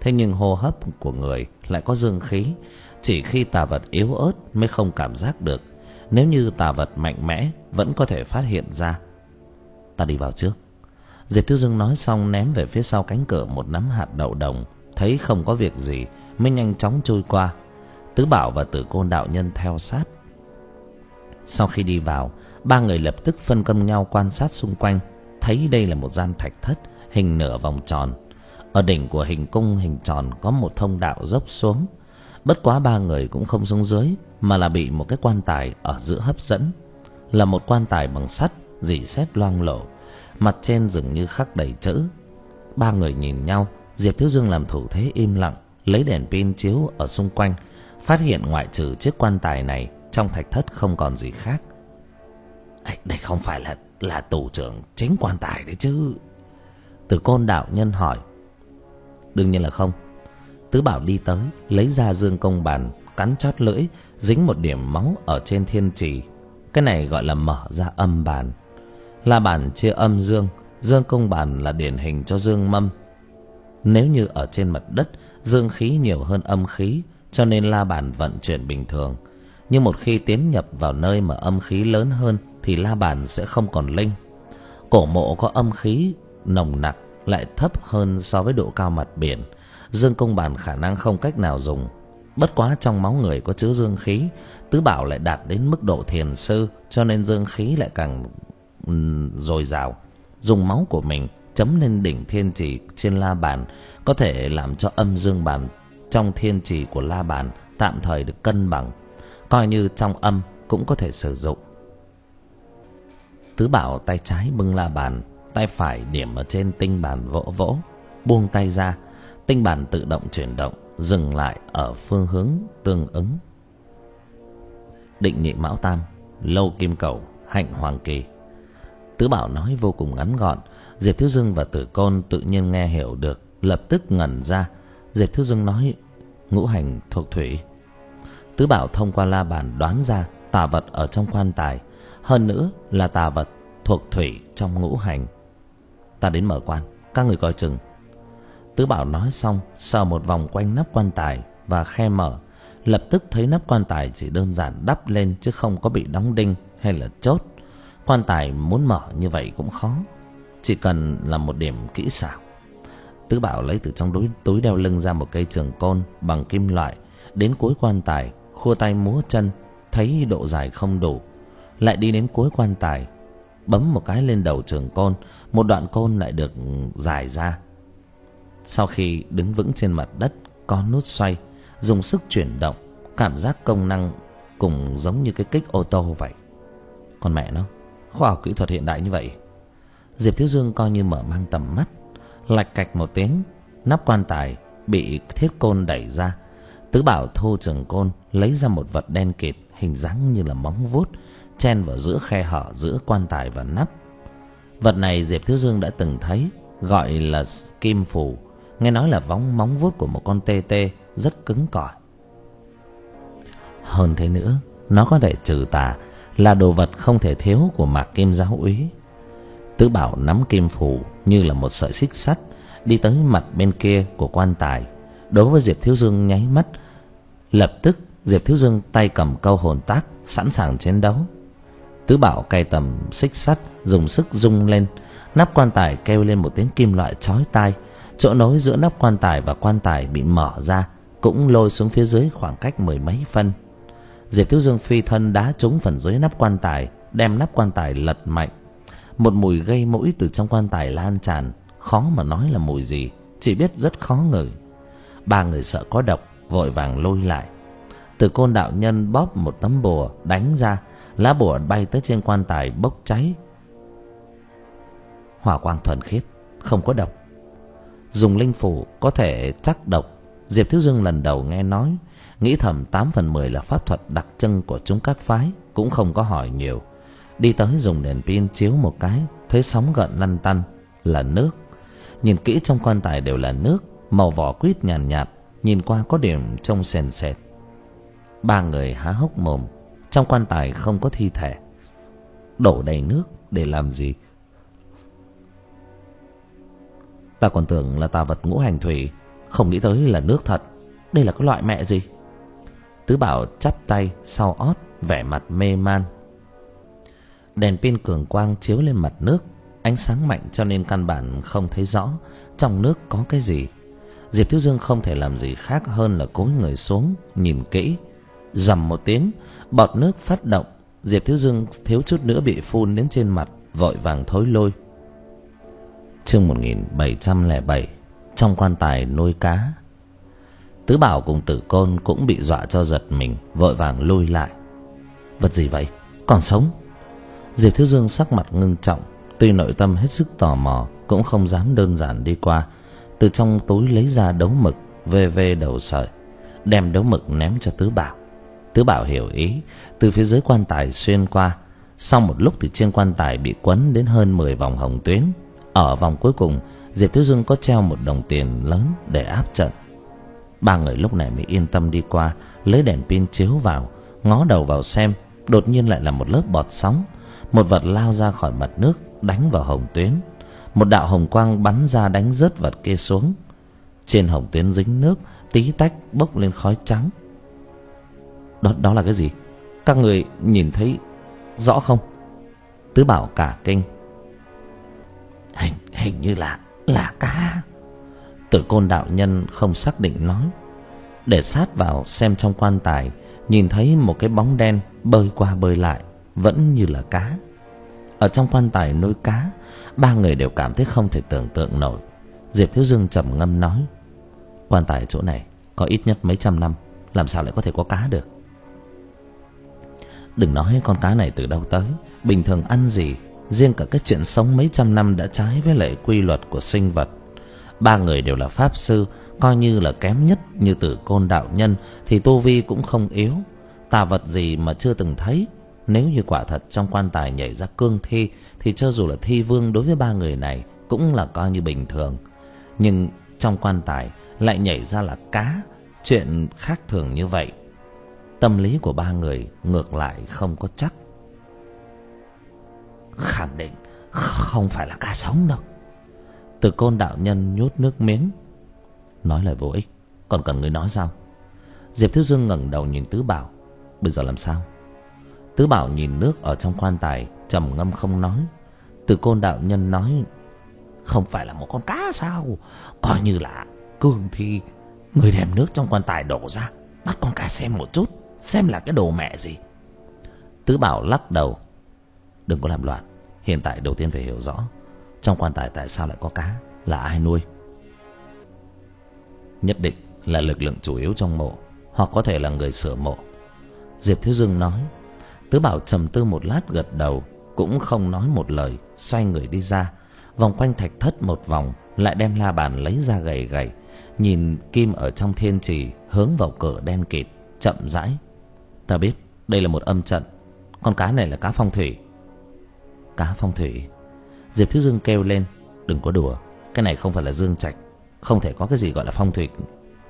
Speaker 1: Thế nhưng hô hấp của người lại có dương khí, chỉ khi tà vật yếu ớt mới không cảm giác được. Nếu như tà vật mạnh mẽ vẫn có thể phát hiện ra. Ta đi vào trước. Diệp Thiếu Dương nói xong ném về phía sau cánh cửa một nắm hạt đậu đồng. Thấy không có việc gì mới nhanh chóng trôi qua. Tứ Bảo và Tử Côn đạo nhân theo sát. Sau khi đi vào, ba người lập tức phân công nhau quan sát xung quanh. Thấy đây là một gian thạch thất hình nửa vòng tròn. Ở đỉnh của hình cung hình tròn có một thông đạo dốc xuống. Bất quá ba người cũng không xuống dưới, mà là bị một cái quan tài ở giữa hấp dẫn. Là một quan tài bằng sắt rỉ sét loang lổ, mặt trên dường như khắc đầy chữ. Ba người nhìn nhau. Diệp Thiếu Dương làm thủ thế im lặng, lấy đèn pin chiếu ở xung quanh, phát hiện ngoại trừ chiếc quan tài này, trong thạch thất không còn gì khác. Đây không phải là là tù trưởng chính quan tài đấy chứ? Tử Côn đạo nhân hỏi. Đương nhiên là không. Tứ Bảo đi tới, lấy ra dương công bàn, cắn chót lưỡi, dính một điểm máu ở trên thiên trì. Cái này gọi là mở ra âm bàn. La bàn chia âm dương, dương công bàn là điển hình cho dương mâm. Nếu như ở trên mặt đất, dương khí nhiều hơn âm khí, cho nên la bàn vận chuyển bình thường. Nhưng một khi tiến nhập vào nơi mà âm khí lớn hơn thì la bàn sẽ không còn linh. Cổ mộ có âm khí nồng nặc lại thấp hơn so với độ cao mặt biển. Dương công bàn khả năng không cách nào dùng. Bất quá trong máu người có chứa dương khí, Tứ Bảo lại đạt đến mức độ thiền sư, cho nên dương khí lại càng um, dồi dào. Dùng máu của mình chấm lên đỉnh thiên trì trên la bàn, có thể làm cho âm dương bàn trong thiên trì của la bàn tạm thời được cân bằng, coi như trong âm cũng có thể sử dụng. Tứ Bảo tay trái bưng la bàn, tay phải điểm ở trên tinh bàn vỗ vỗ, buông tay ra, tinh bàn tự động chuyển động, dừng lại ở phương hướng tương ứng. Định nhị mão tam, lâu kim cầu, hạnh hoàng kỳ. Tứ Bảo nói vô cùng ngắn gọn. Diệp Thiếu Dương và Tử Côn tự nhiên nghe hiểu được, lập tức ngẩn ra. Diệp Thiếu Dương nói ngũ hành thuộc thủy. Tứ Bảo thông qua la bàn đoán ra tà vật ở trong quan tài, hơn nữa là tà vật thuộc thủy trong ngũ hành. Ta đến mở quan, các người coi chừng. Tứ Bảo nói xong, sờ một vòng quanh nắp quan tài và khe mở. Lập tức thấy nắp quan tài chỉ đơn giản đắp lên chứ không có bị đóng đinh hay là chốt. Quan tài muốn mở như vậy cũng khó, chỉ cần là một điểm kỹ xảo. Tứ Bảo lấy từ trong túi, túi đeo lưng ra một cây trường côn bằng kim loại, đến cuối quan tài, khua tay múa chân, thấy độ dài không đủ, lại đi đến cuối quan tài, bấm một cái lên đầu trường côn, một đoạn côn lại được dài ra. Sau khi đứng vững trên mặt đất, có nút xoay, dùng sức chuyển động, cảm giác công năng cũng giống như cái kích ô tô vậy. Còn mẹ nó, khoa học kỹ thuật hiện đại như vậy. Diệp Thiếu Dương coi như mở mang tầm mắt. Lạch cạch một tiếng, nắp quan tài bị thiết côn đẩy ra. Tứ Bảo thu trường côn, lấy ra một vật đen kịt, hình dáng như là móng vuốt, chen vào giữa khe hở giữa quan tài và nắp. Vật này Diệp Thiếu Dương đã từng thấy, gọi là kim phù. Nghe nói là vóng móng vuốt của một con tê tê, rất cứng cỏi. Hơn thế nữa, nó có thể trừ tà, là đồ vật không thể thiếu của Mạc Kim giáo úy. Tứ Bảo nắm kim phù như là một sợi xích sắt, đi tới mặt bên kia của quan tài. Đối với Diệp Thiếu Dương nháy mắt. Lập tức Diệp Thiếu Dương tay cầm câu hồn tác, sẵn sàng chiến đấu. Tứ Bảo cay tầm xích sắt, dùng sức rung lên. Nắp quan tài kêu lên một tiếng kim loại chói tai. Chỗ nối giữa nắp quan tài và quan tài bị mở ra, cũng lôi xuống phía dưới khoảng cách mười mấy phân. Diệp Thiếu Dương phi thân đá trúng phần dưới nắp quan tài, đem nắp quan tài lật mạnh. Một mùi gây mũi từ trong quan tài lan tràn, khó mà nói là mùi gì, chỉ biết rất khó ngửi. Ba người sợ có độc, vội vàng lôi lại. Từ Côn đạo nhân bóp một tấm bùa đánh ra, lá bùa bay tới trên quan tài bốc cháy. Hỏa quang thuần khiết, không có độc. Dùng linh phủ có thể chắc độc. Diệp Thiếu Dương lần đầu nghe nói, nghĩ thầm tám phần mười là pháp thuật đặc trưng của chúng các phái, cũng không có hỏi nhiều. Đi tới dùng đèn pin chiếu một cái, thấy sóng gợn lăn tăn, là nước. Nhìn kỹ trong quan tài đều là nước, màu vỏ quýt nhàn nhạt, nhạt, nhìn qua có điểm trông sền sệt. Ba người há hốc mồm. Trong quan tài không có thi thể, đổ đầy nước để làm gì? Ta còn tưởng là tà vật ngũ hành thủy, Không nghĩ tới là nước thật. Đây là cái loại mẹ gì? Tứ Bảo chắp tay sau ót, vẻ mặt mê man. Đèn pin cường quang chiếu lên mặt nước, ánh sáng mạnh cho nên căn bản không thấy rõ trong nước có cái gì. Diệp Thiếu Dương không thể làm gì khác hơn là cúi người xuống nhìn kỹ. Rầm một tiếng, bọt nước phát động. Diệp Thiếu Dương thiếu chút nữa bị phun đến trên mặt, vội vàng thối lui. Chương một nghìn bảy trăm lẻ bảy. Trong quan tài nuôi cá. Tứ Bảo cùng Tử Côn cũng bị dọa cho giật mình, vội vàng lui lại. Vật gì vậy? Còn sống? Diệp Thiếu Dương sắc mặt ngưng trọng, tuy nội tâm hết sức tò mò cũng không dám đơn giản đi qua. Từ trong túi lấy ra đấu mực, vê vê đầu sợi, đem đấu mực ném cho Tứ Bảo. Tứ Bảo hiểu ý, từ phía dưới quan tài xuyên qua. Sau một lúc thì trên quan tài bị quấn đến hơn mười vòng hồng tuyến. Ở vòng cuối cùng, Diệp Thiếu Dương có treo một đồng tiền lớn để áp trận. Ba người lúc này mới yên tâm đi qua, lấy đèn pin chiếu vào, ngó đầu vào xem. Đột nhiên lại là một lớp bọt sóng. Một vật lao ra khỏi mặt nước, đánh vào hồng tuyến. Một đạo hồng quang bắn ra đánh rớt vật kia xuống. Trên hồng tuyến dính nước, tí tách bốc lên khói trắng. Đó, đó là cái gì? Các người nhìn thấy rõ không? Tứ Bảo cả kinh. Hình, hình như là, là cá. Tử Côn đạo nhân không xác định nói. Để sát vào xem trong quan tài, nhìn thấy một cái bóng đen bơi qua bơi lại, vẫn như là cá. Ở trong quan tài nuôi cá, ba người đều cảm thấy không thể tưởng tượng nổi. Diệp Thiếu Dương trầm ngâm nói, quan tài chỗ này có ít nhất mấy trăm năm, làm sao lại có thể có cá được? Đừng nói con cá này từ đâu tới, bình thường ăn gì, riêng cả cái chuyện sống mấy trăm năm đã trái với lệ quy luật của sinh vật. Ba người đều là pháp sư, coi như là kém nhất như Tử Côn đạo nhân thì tu vi cũng không yếu. Tà vật gì mà chưa từng thấy. Nếu như quả thật trong quan tài nhảy ra cương thi thì cho dù là thi vương đối với ba người này cũng là coi như bình thường. Nhưng trong quan tài lại nhảy ra là cá, chuyện khác thường như vậy. Tâm lý của ba người ngược lại không có chắc. Khẳng định không phải là cá sống đâu. Tử Côn đạo nhân nhốt nước miếng. Nói lời vô ích, còn cần người nói sao? Diệp Thiếu Dương ngẩng đầu nhìn Tứ Bảo. Bây giờ làm sao? Tứ Bảo nhìn nước ở trong quan tài, trầm ngâm không nói. Tử Côn đạo nhân nói, không phải là một con cá sao? Coi như là cương thi. Người đem nước trong quan tài đổ ra, bắt con cá xem một chút, xem là cái đồ mẹ gì. Tứ Bảo lắc đầu. Đừng có làm loạn. Hiện tại đầu tiên phải hiểu rõ trong quan tài tại sao lại có cá, là ai nuôi. Nhất định là lực lượng chủ yếu trong mộ, hoặc có thể là người sửa mộ. Diệp Thiếu Dương nói. Tứ Bảo trầm tư một lát gật đầu, cũng không nói một lời, xoay người đi ra, vòng quanh thạch thất một vòng, lại đem la bàn lấy ra gầy gầy, nhìn kim ở trong thiên trì hướng vào cửa đen kịt, chậm rãi. Ta biết đây là một âm trận. Con cá này là cá phong thủy. Cá phong thủy? Diệp Thiếu Dương kêu lên. Đừng có đùa, cái này không phải là dương trạch, không thể có cái gì gọi là phong thủy.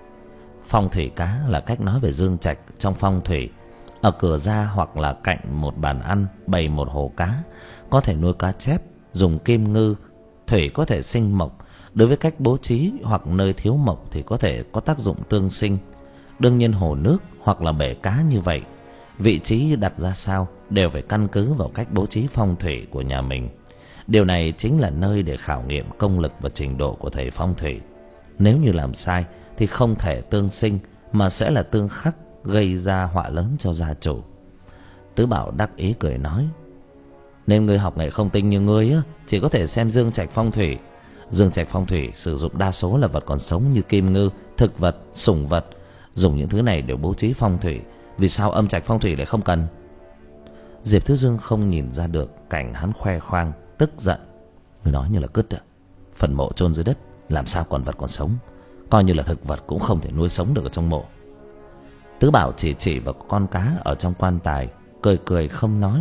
Speaker 1: Phong thủy cá là cách nói về dương trạch trong phong thủy. Ở cửa ra hoặc là cạnh một bàn ăn bày một hồ cá, có thể nuôi cá chép, dùng kim ngư. Thủy có thể sinh mộc. Đối với cách bố trí hoặc nơi thiếu mộc thì có thể có tác dụng tương sinh. Đương nhiên hồ nước hoặc là bể cá như vậy, vị trí đặt ra sao đều phải căn cứ vào cách bố trí phong thủy của nhà mình. Điều này chính là nơi để khảo nghiệm công lực và trình độ của thầy phong thủy. Nếu như làm sai thì không thể tương sinh, mà sẽ là tương khắc, gây ra họa lớn cho gia chủ. Tứ Bảo đắc ý cười nói, nên người học nghệ không tinh như ngươi á, chỉ có thể xem dương trạch phong thủy. Dương trạch phong thủy sử dụng đa số là vật còn sống như kim ngư, thực vật, sủng vật. Dùng những thứ này để bố trí phong thủy. Vì sao âm trạch phong thủy lại không cần? Diệp Thiếu Dương không nhìn ra được cảnh hắn khoe khoang, tức giận. Người nói như là cứt ạ. Phần mộ chôn dưới đất, làm sao còn vật còn sống? Coi như là thực vật cũng không thể nuôi sống được ở trong mộ. Tứ Bảo chỉ chỉ vào con cá ở trong quan tài, cười cười không nói.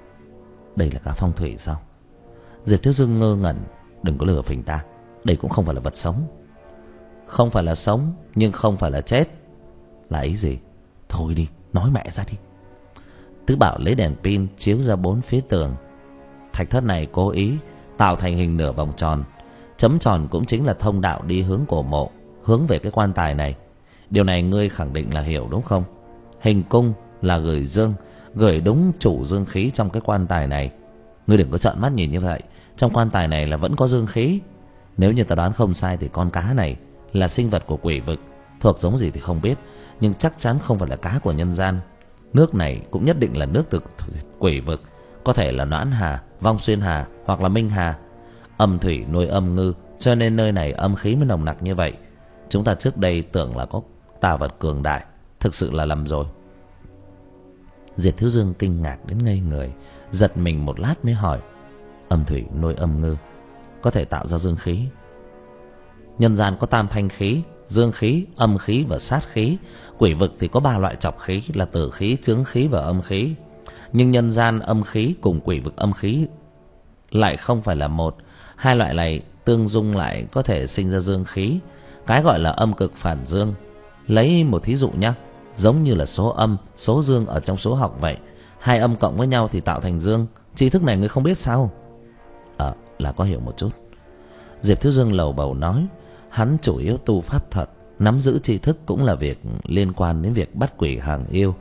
Speaker 1: Đây là cá phong thủy sao? Diệp Thiếu Dương ngơ ngẩn. Đừng có lừa phỉnh ta, đây cũng không phải là vật sống. Không phải là sống, nhưng không phải là chết. Là ý gì? Thôi đi, nói mẹ ra đi. Tứ Bảo lấy đèn pin chiếu ra bốn phía tường. Thạch thất này cố ý tạo thành hình nửa vòng tròn. Chấm tròn cũng chính là thông đạo đi hướng cổ mộ. hướng về cái quan tài này. Điều này ngươi khẳng định là hiểu đúng không? Hình cung là gửi dương, gửi đúng chủ dương khí trong cái quan tài này. Ngươi đừng có trợn mắt nhìn như vậy. Trong quan tài này là vẫn có dương khí. Nếu như ta đoán không sai thì con cá này là sinh vật của quỷ vực. Thuộc giống gì thì không biết, nhưng chắc chắn không phải là cá của nhân gian. Nước này cũng nhất định là nước từ quỷ vực. Có thể là Noãn Hà, Vong Xuyên Hà hoặc là Minh Hà. Âm thủy nuôi âm ngư, cho nên nơi này âm khí mới nồng nặc như vậy. Chúng ta trước đây tưởng là có tà vật cường đại, thực sự là lầm rồi. Diệp Thiếu Dương kinh ngạc đến ngây người, giật mình một lát mới hỏi: âm thủy nuôi âm ngư có thể tạo ra dương khí? Nhân gian có tam thanh khí, dương khí, âm khí và sát khí. Quỷ vực thì có ba loại trọc khí là tử khí, chướng khí và âm khí. Nhưng nhân gian âm khí cùng quỷ vực âm khí lại không phải là một. Hai loại này tương dung lại có thể sinh ra dương khí. Cái gọi là âm cực phản dương. Lấy một thí dụ nhé, giống như là số âm, số dương ở trong số học vậy. Hai âm cộng với nhau thì tạo thành dương. Tri thức này ngươi không biết sao? Ờ, là có hiểu một chút. Diệp Thiếu Dương lầu bầu nói. Hắn chủ yếu tu pháp thuật, nắm giữ tri thức cũng là việc liên quan đến việc bắt quỷ hàng yêu.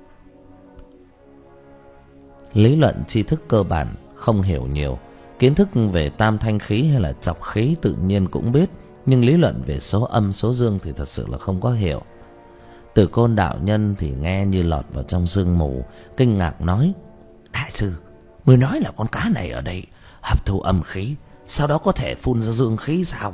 Speaker 1: Lý luận tri thức cơ bản không hiểu nhiều. Kiến thức về tam thanh khí hay là trọc khí tự nhiên cũng biết, nhưng lý luận về số âm số dương thì thật sự là không có hiểu. Từ Côn đạo nhân thì nghe như lọt vào trong sương mù, kinh ngạc nói: đại sư, người nói là con cá này ở đây hấp thu âm khí, sau đó có thể phun ra dương khí sao?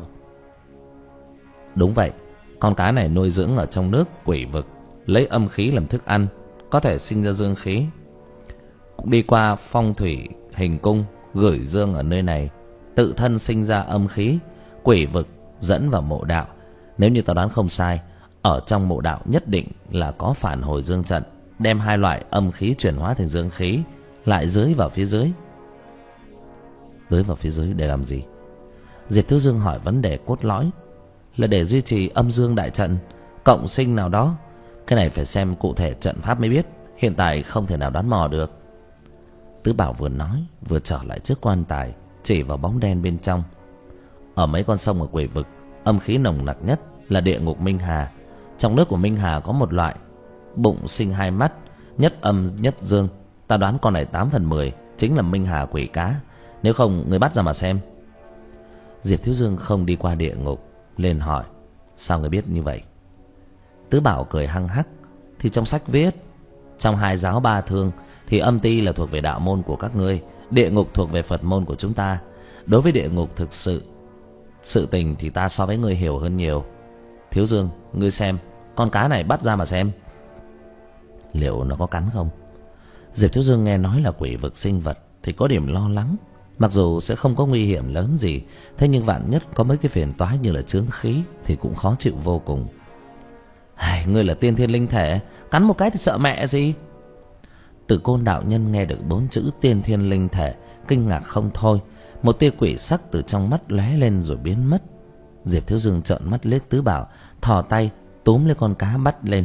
Speaker 1: Đúng vậy, con cá này nuôi dưỡng ở trong nước quỷ vực, lấy âm khí làm thức ăn, có thể sinh ra dương khí. Cũng đi qua phong thủy hình cung, gửi dương ở nơi này, tự thân sinh ra âm khí. Quỷ vực dẫn vào mộ đạo. Nếu như tao đoán không sai, ở trong mộ đạo nhất định là có phản hồi dương trận, đem hai loại âm khí chuyển hóa thành dương khí, lại dưới vào phía dưới. Dưới vào phía dưới để làm gì? Diệp Thiếu Dương hỏi vấn đề cốt lõi. Là để duy trì âm dương đại trận, cộng sinh nào đó. Cái này phải xem cụ thể trận pháp mới biết, hiện tại không thể nào đoán mò được. Tứ Bảo vừa nói vừa trở lại trước quan tài, chỉ vào bóng đen bên trong. Ở mấy con sông ở quỷ vực, âm khí nồng nặc nhất là địa ngục Minh Hà. Trong nước của Minh Hà có một loại bụng sinh hai mắt, nhất âm nhất dương. Ta đoán con này tám phần mười chính là Minh Hà quỷ cá. Nếu không người bắt ra mà xem. Diệp Thiếu Dương không đi qua địa ngục, lên hỏi: sao người biết như vậy? Tứ Bảo cười hăng hắc: thì trong sách viết, trong hai giáo ba thương thì âm ti là thuộc về đạo môn của các ngươi, địa ngục thuộc về Phật môn của chúng ta. Đối với địa ngục thực sự sự tình thì ta so với ngươi hiểu hơn nhiều. Thiếu Dương, ngươi xem con cá này bắt ra mà xem, liệu nó có cắn không? Diệp Thiếu Dương nghe nói là quỷ vực sinh vật thì có điểm lo lắng. Mặc dù sẽ không có nguy hiểm lớn gì, thế nhưng vạn nhất có mấy cái phiền toái như là chướng khí thì cũng khó chịu vô cùng. Ai, ngươi là tiên thiên linh thể, cắn một cái thì sợ mẹ gì? Từ Côn đạo nhân nghe được bốn chữ tiên thiên linh thể, kinh ngạc không thôi. Một tia quỷ sắc từ trong mắt lóe lên rồi biến mất. Diệp Thiếu Dương trợn mắt liếc Tứ Bảo, thò tay túm lấy con cá bắt lên.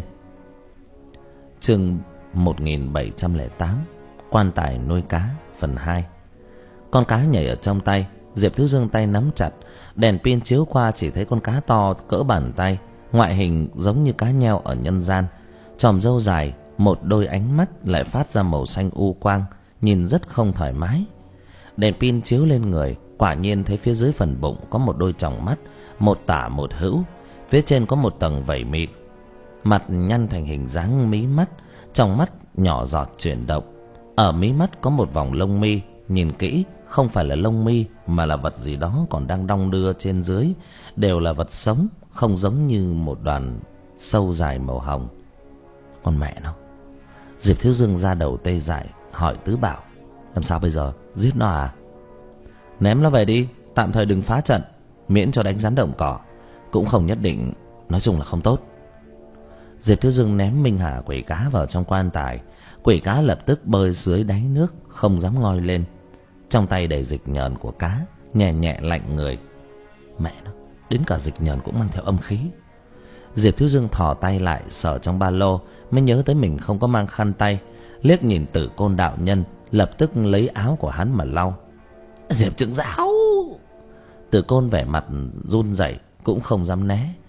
Speaker 1: Chương một nghìn bảy trăm lẻ tám, quan tài nuôi cá phần hai. Con cá nhảy ở trong tay, Diệp Thiếu Dương tay nắm chặt, đèn pin chiếu qua chỉ thấy con cá to cỡ bàn tay, ngoại hình giống như cá nheo ở nhân gian, chòm râu dài, một đôi ánh mắt lại phát ra màu xanh u quang, nhìn rất không thoải mái. Đèn pin chiếu lên người, quả nhiên thấy phía dưới phần bụng có một đôi tròng mắt, một tả một hữu, phía trên có một tầng vảy mịn, mặt nhăn thành hình dáng mí mắt, trong mắt nhỏ giọt chuyển động. Ở mí mắt có một vòng lông mi, nhìn kỹ không phải là lông mi mà là vật gì đó còn đang đong đưa trên dưới, đều là vật sống, không giống như một đoàn sâu dài màu hồng. Con mẹ nó! Diệp Thiếu Dương ra đầu tê dại, hỏi Tứ Bảo: làm sao bây giờ, giết nó à? Ném nó về đi, tạm thời đừng phá trận, miễn cho đánh rắn động cỏ, cũng không nhất định, nói chung là không tốt. Diệp Thiếu Dương ném Minh Hà quỷ cá vào trong quan tài. Quỷ cá lập tức bơi dưới đáy nước, không dám ngoi lên. Trong tay đầy dịch nhờn của cá, nhẹ nhẹ lạnh người. Mẹ nó, đến cả dịch nhờn cũng mang theo âm khí. Diệp Thiếu Dương thò tay lại sờ trong ba lô, mới nhớ tới mình không có mang khăn tay. Liếc nhìn Tử Côn đạo nhân, lập tức lấy áo của hắn mà lau. Diệp trưởng giáo! Tử Côn vẻ mặt run rẩy, cũng không dám né.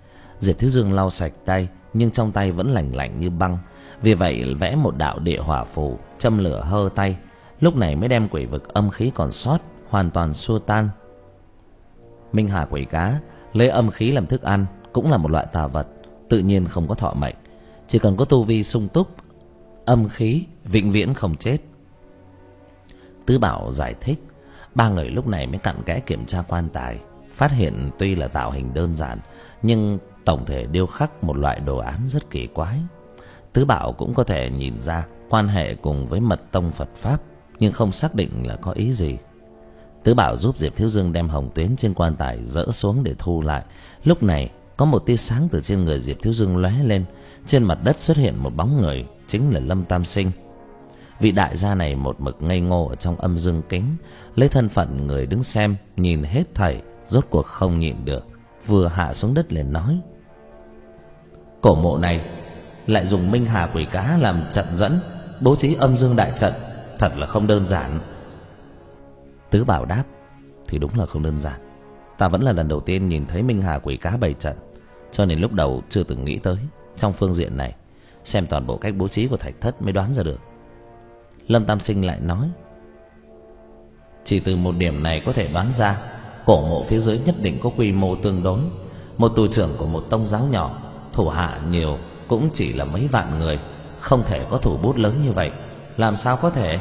Speaker 1: Diệp Thiếu Dương lau sạch tay, nhưng trong tay vẫn lạnh lạnh như băng. Vì vậy vẽ một đạo địa hỏa phù, châm lửa hơ tay, lúc này mới đem quỷ vực âm khí còn sót hoàn toàn xua tan. Minh Hà quỷ cá lấy âm khí làm thức ăn cũng là một loại tà vật, tự nhiên không có thọ mệnh, chỉ cần có tu vi sung túc, âm khí vĩnh viễn không chết. Tứ Bảo giải thích. Ba người lúc này mới cặn kẽ kiểm tra quan tài, phát hiện tuy là tạo hình đơn giản, nhưng tổng thể điêu khắc một loại đồ án rất kỳ quái. Tứ Bảo cũng có thể nhìn ra quan hệ cùng với mật tông Phật Pháp, nhưng không xác định là có ý gì. Tứ Bảo giúp Diệp Thiếu Dương đem hồng tuyến trên quan tài dỡ xuống để thu lại. Lúc này có một tia sáng từ trên người Diệp Thiếu Dương lóe lên. Trên mặt đất xuất hiện một bóng người, chính là Lâm Tam Sinh. Vị đại gia này một mực ngây ngô ở trong âm dương kính, lấy thân phận người đứng xem nhìn hết thảy, rốt cuộc không nhịn được, vừa hạ xuống đất liền nói: cổ mộ này lại dùng Minh Hà quỷ cá làm trận dẫn, bố trí âm dương đại trận, thật là không đơn giản. Tứ Bảo đáp: thì đúng là không đơn giản. Ta vẫn là lần đầu tiên nhìn thấy Minh Hà quỷ cá bày trận, cho nên lúc đầu chưa từng nghĩ tới. Trong phương diện này, xem toàn bộ cách bố trí của thạch thất mới đoán ra được. Lâm Tam Sinh lại nói: chỉ từ một điểm này có thể đoán ra, cổ mộ phía dưới nhất định có quy mô tương đối. Một tù trưởng của một tông giáo nhỏ, thủ hạ nhiều cũng chỉ là mấy vạn người, không thể có thủ bút lớn như vậy. Làm sao có thể?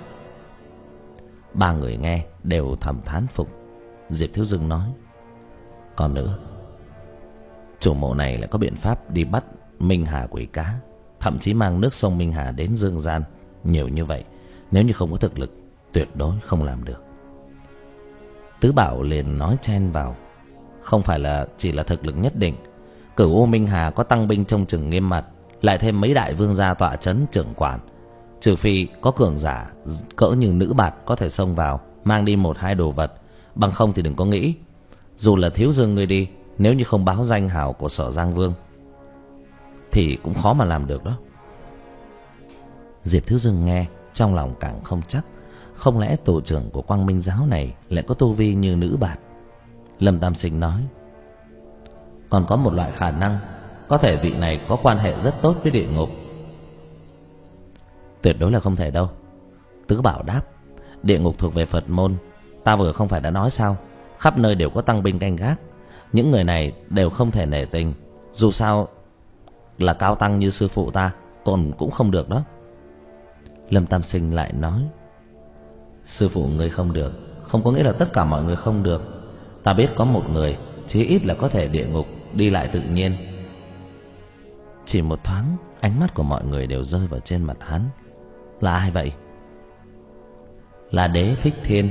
Speaker 1: Ba người nghe đều thầm thán phục. Diệp Thiếu Dương nói: còn nữa, chủ mộ này lại có biện pháp đi bắt Minh Hà quỷ cá, thậm chí mang nước sông Minh Hà đến dương gian. Nhiều như vậy, nếu như không có thực lực, tuyệt đối không làm được. Tứ Bảo liền nói chen vào: không phải là chỉ là thực lực nhất định. Cửu U Minh Hà có tăng binh trông chừng nghiêm mật, lại thêm mấy đại vương gia tọa trấn trưởng quản, trừ phi có cường giả cỡ như Nữ Bạt có thể xông vào mang đi một hai đồ vật, bằng không thì đừng có nghĩ. Dù là Thiếu Dương ngươi đi, nếu như không báo danh hào của Sở Giang Vương thì cũng khó mà làm được đó. Diệp Thiếu Dương nghe trong lòng càng không chắc, không lẽ tổ trưởng của Quang Minh giáo này lại có tu vi như Nữ Bạt? Lâm Tam Sinh nói: còn có một loại khả năng, có thể vị này có quan hệ rất tốt với địa ngục. Tuyệt đối là không thể đâu. Tứ Bảo đáp: địa ngục thuộc về Phật môn, ta vừa không phải đã nói sao, khắp nơi đều có tăng binh canh gác. Những người này đều không thể nể tình, dù sao là cao tăng như sư phụ ta còn cũng không được đó. Lâm Tam Sinh lại nói: sư phụ ngươi không được, không có nghĩa là tất cả mọi người không được. Ta biết có một người chí ít là có thể địa ngục đi lại tự nhiên. Chỉ một thoáng, ánh mắt của mọi người đều rơi vào trên mặt hắn. Là ai vậy? Là Đế Thích Thiên.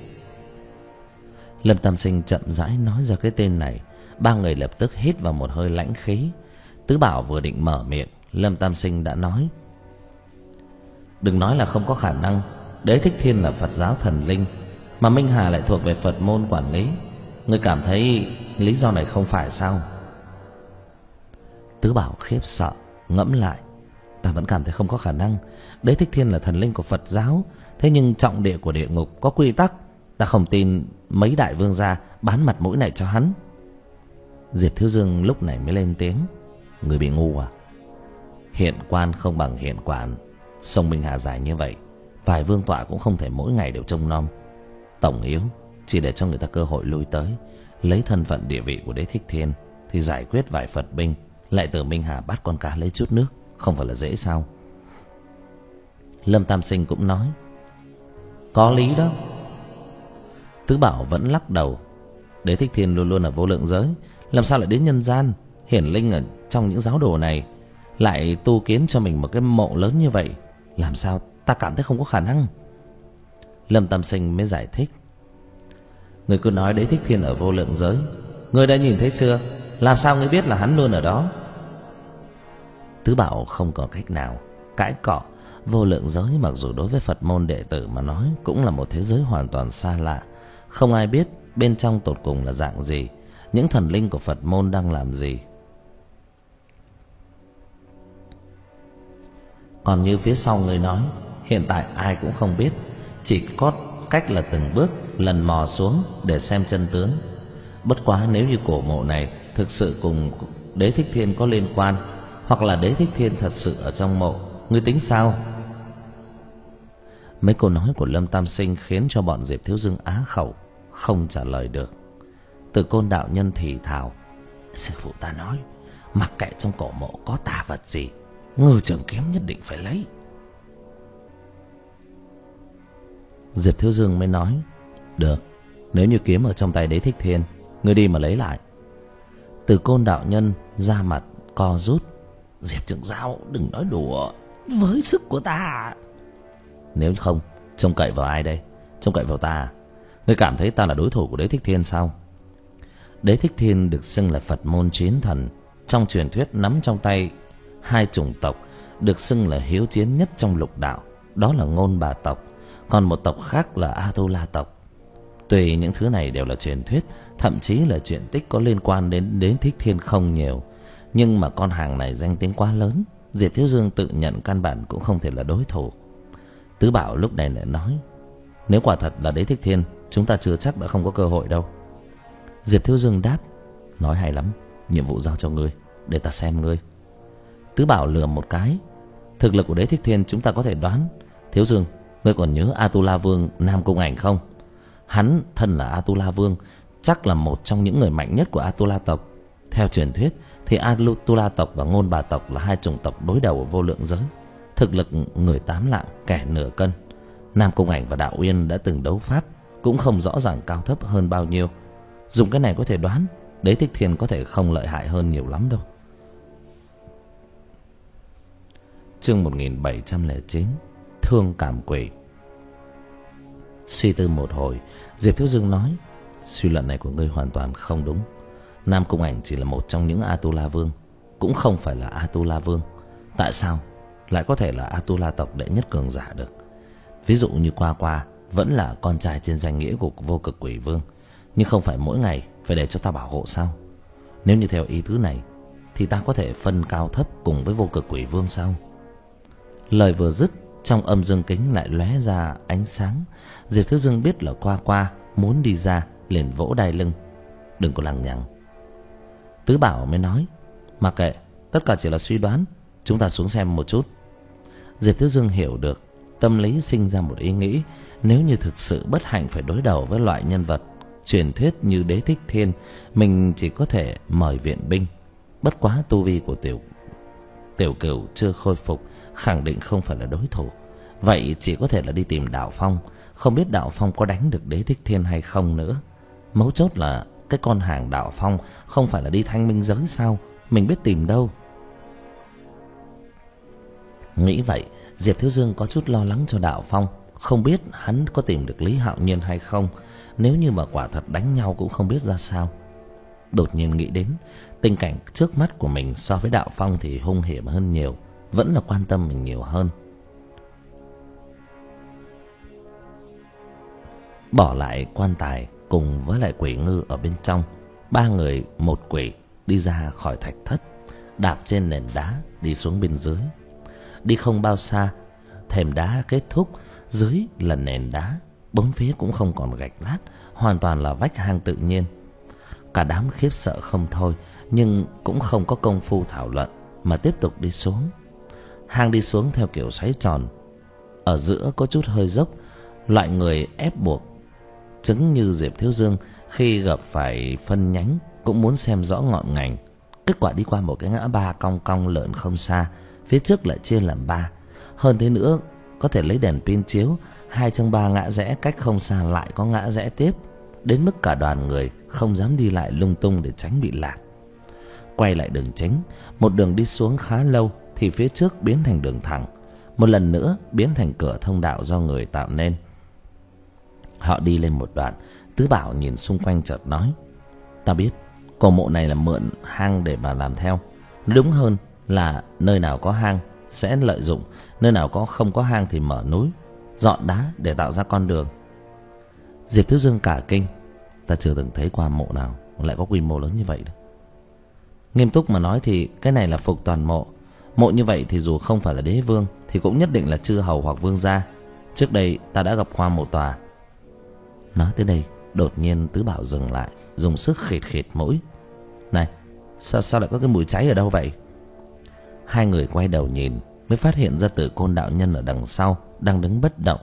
Speaker 1: Lâm Tam Sinh chậm rãi nói ra cái tên này. Ba người lập tức hít vào một hơi lãnh khí. Tứ Bảo vừa định mở miệng, Lâm Tam Sinh đã nói: đừng nói là không có khả năng. Đế Thích Thiên là Phật giáo thần linh, mà Minh Hà lại thuộc về Phật môn quản lý. Ngươi cảm thấy lý do này không phải sao? Tứ Bảo khiếp sợ, ngẫm lại: ta vẫn cảm thấy không có khả năng. Đế Thích Thiên là thần linh của Phật giáo, thế nhưng trọng địa của địa ngục có quy tắc. Ta không tin mấy đại vương gia bán mặt mũi này cho hắn. Diệp Thiếu Dương lúc này mới lên tiếng: người bị ngu à? Hiện quan không bằng hiện quản. Sông Minh Hà dài như vậy, vài vương tọa cũng không thể mỗi ngày đều trông nom. Tổng yếu chỉ để cho người ta cơ hội lui tới, lấy thân phận địa vị của Đế Thích Thiên thì giải quyết vài Phật binh, lại từ Minh Hà bắt con cá lấy chút nước, không phải là dễ sao? Lâm Tam Sinh cũng nói: có lý đó. Tứ Bảo vẫn lắc đầu: Đế Thích Thiên luôn luôn ở vô lượng giới, làm sao lại đến nhân gian? Hiển linh ở trong những giáo đồ này lại tu kiến cho mình một cái mộ lớn như vậy, làm sao ta cảm thấy không có khả năng. Lâm Tam Sinh mới giải thích: người cứ nói Đế Thích Thiên ở vô lượng giới, người đã nhìn thấy chưa? Làm sao người biết là hắn luôn ở đó? Tứ Bảo không có cách nào cãi cọ. Vô lượng giới mặc dù đối với Phật môn đệ tử mà nói cũng là một thế giới hoàn toàn xa lạ, không ai biết bên trong tột cùng là dạng gì, những thần linh của Phật môn đang làm gì. Còn như phía sau người nói, hiện tại ai cũng không biết, chỉ có cách là từng bước lần mò xuống để xem chân tướng. Bất quá nếu như cổ mộ này thực sự cùng Đế Thích Thiên có liên quan, hoặc là Đế Thích Thiên thật sự ở trong mộ, ngươi tính sao? Mấy câu nói của Lâm Tam Sinh khiến cho bọn Diệp Thiếu Dương á khẩu, không trả lời được. Từ Côn đạo nhân thì thào: sư phụ ta nói, mặc kệ trong cổ mộ có tà vật gì, Ngư Trường Kiếm nhất định phải lấy. Diệp Thiếu Dương mới nói: được, nếu như kiếm ở trong tay Đế Thích Thiên, ngươi đi mà lấy lại. Từ Côn đạo nhân ra mặt co rút: Diệp trưởng giáo đừng nói đùa với sức của ta. Nếu không, trông cậy vào ai đây? Trông cậy vào ta? Ngươi cảm thấy ta là đối thủ của Đế Thích Thiên sao? Đế Thích Thiên được xưng là Phật môn chiến thần, trong truyền thuyết nắm trong tay hai chủng tộc được xưng là hiếu chiến nhất trong lục đạo, đó là Ngôn Bà tộc, còn một tộc khác là Atula tộc. Tuy những thứ này đều là truyền thuyết, thậm chí là chuyện tích có liên quan đến Đế Thích Thiên không nhiều, nhưng mà con hàng này danh tiếng quá lớn, Diệp Thiếu Dương tự nhận căn bản cũng không thể là đối thủ. Tứ Bảo lúc này lại nói: nếu quả thật là Đế Thích Thiên, chúng ta chưa chắc đã không có cơ hội đâu. Diệp Thiếu Dương đáp: nói hay lắm, nhiệm vụ giao cho ngươi, để ta xem ngươi. Tứ Bảo lườm một cái: thực lực của Đế Thích Thiên chúng ta có thể đoán. Thiếu Dương, ngươi còn nhớ Atula Vương Nam Cung Ảnh không? Hắn thân là Atula Vương, chắc là một trong những người mạnh nhất của Atula tộc. Theo truyền thuyết thì Atula tộc và Ngôn Bà tộc là hai chủng tộc đối đầu ở vô lượng giới, thực lực người tám lạng kẻ nửa cân. Nam Cung Ảnh và Đạo Uyên đã từng đấu pháp, cũng không rõ ràng cao thấp hơn bao nhiêu. Dùng cái này có thể đoán Đế Thích Thiên có thể không lợi hại hơn nhiều lắm đâu. Chương một nghìn bảy trăm lẻ chín, Thương Cảm Quỷ. Suy tư một hồi, Diệp Thiếu Dương nói: suy luận này của ngươi hoàn toàn không đúng. Nam Cung Ảnh chỉ là một trong những Atula Vương, cũng không phải là Atula Vương. Tại sao lại có thể là Atula tộc đệ nhất cường giả được? Ví dụ như Qua Qua vẫn là con trai trên danh nghĩa của Vô Cực Quỷ Vương, nhưng không phải mỗi ngày phải để cho ta bảo hộ sao? Nếu như theo ý tứ này thì ta có thể phân cao thấp cùng với Vô Cực Quỷ Vương sao? Lời vừa dứt, trong âm dương kính lại lóe ra ánh sáng. Diệp Thiếu Dương biết là Qua Qua muốn đi ra, liền vỗ đai lưng: đừng có lằng nhằng. Tứ Bảo mới nói: mặc kệ, tất cả chỉ là suy đoán, chúng ta xuống xem một chút. Diệp Thiếu Dương hiểu được, tâm lý sinh ra một ý nghĩ: nếu như thực sự bất hạnh phải đối đầu với loại nhân vật truyền thuyết như Đế Thích Thiên, mình chỉ có thể mời viện binh. Bất quá tu vi của tiểu tiểu cửu chưa khôi phục, khẳng định không phải là đối thủ. Vậy chỉ có thể là đi tìm Đạo Phong. Không biết Đạo Phong có đánh được Đế Thích Thiên hay không nữa. Mấu chốt là cái con hàng Đạo Phong không phải là đi thanh minh giới sao? Mình biết tìm đâu. Nghĩ vậy, Diệp Thiếu Dương có chút lo lắng cho Đạo Phong, không biết hắn có tìm được Lý Hạo Nhiên hay không. Nếu như mà quả thật đánh nhau cũng không biết ra sao. Đột nhiên nghĩ đến tình cảnh trước mắt của mình so với Đạo Phong thì hung hiểm hơn nhiều, vẫn là quan tâm mình nhiều hơn. Bỏ lại quan tài cùng với lại Quỷ Ngư ở bên trong, ba người một quỷ đi ra khỏi thạch thất, đạp trên nền đá đi xuống bên dưới. Đi không bao xa, thềm đá kết thúc, dưới là nền đá, bốn phía cũng không còn gạch lát, hoàn toàn là vách hang tự nhiên. Cả đám khiếp sợ không thôi, nhưng cũng không có công phu thảo luận mà tiếp tục đi xuống. Hang đi xuống theo kiểu xoáy tròn, ở giữa có chút hơi dốc, loại người ép buộc chứng như Diệp Thiếu Dương khi gặp phải phân nhánh cũng muốn xem rõ ngọn ngành. Kết quả đi qua một cái ngã ba cong cong lợn không xa, phía trước lại chia làm ba. Hơn thế nữa, có thể lấy đèn pin chiếu, hai trong ba ngã rẽ cách không xa lại có ngã rẽ tiếp, đến mức cả đoàn người không dám đi lại lung tung để tránh bị lạc. Quay lại đường chính, một đường đi xuống khá lâu thì phía trước biến thành đường thẳng, một lần nữa biến thành cửa thông đạo do người tạo nên. Họ đi lên một đoạn, Tứ Bảo nhìn xung quanh chợt nói: ta biết cổ mộ này là mượn hang để mà làm theo. Đúng hơn là nơi nào có hang sẽ lợi dụng, nơi nào có không có hang thì mở núi, dọn đá để tạo ra con đường. Diệp Thiếu Dương cả kinh: ta chưa từng thấy qua mộ nào lại có quy mô lớn như vậy. Nghiêm túc mà nói thì cái này là Phục Toàn mộ. Mộ như vậy thì dù không phải là đế vương thì cũng nhất định là chư hầu hoặc vương gia. Trước đây ta đã gặp qua một tòa. Nói tới đây, đột nhiên Tứ Bảo dừng lại, dùng sức khịt khịt mũi: này, Sao sao lại có cái mùi cháy ở đâu vậy? Hai người quay đầu nhìn mới phát hiện ra Tử Côn đạo nhân ở đằng sau đang đứng bất động.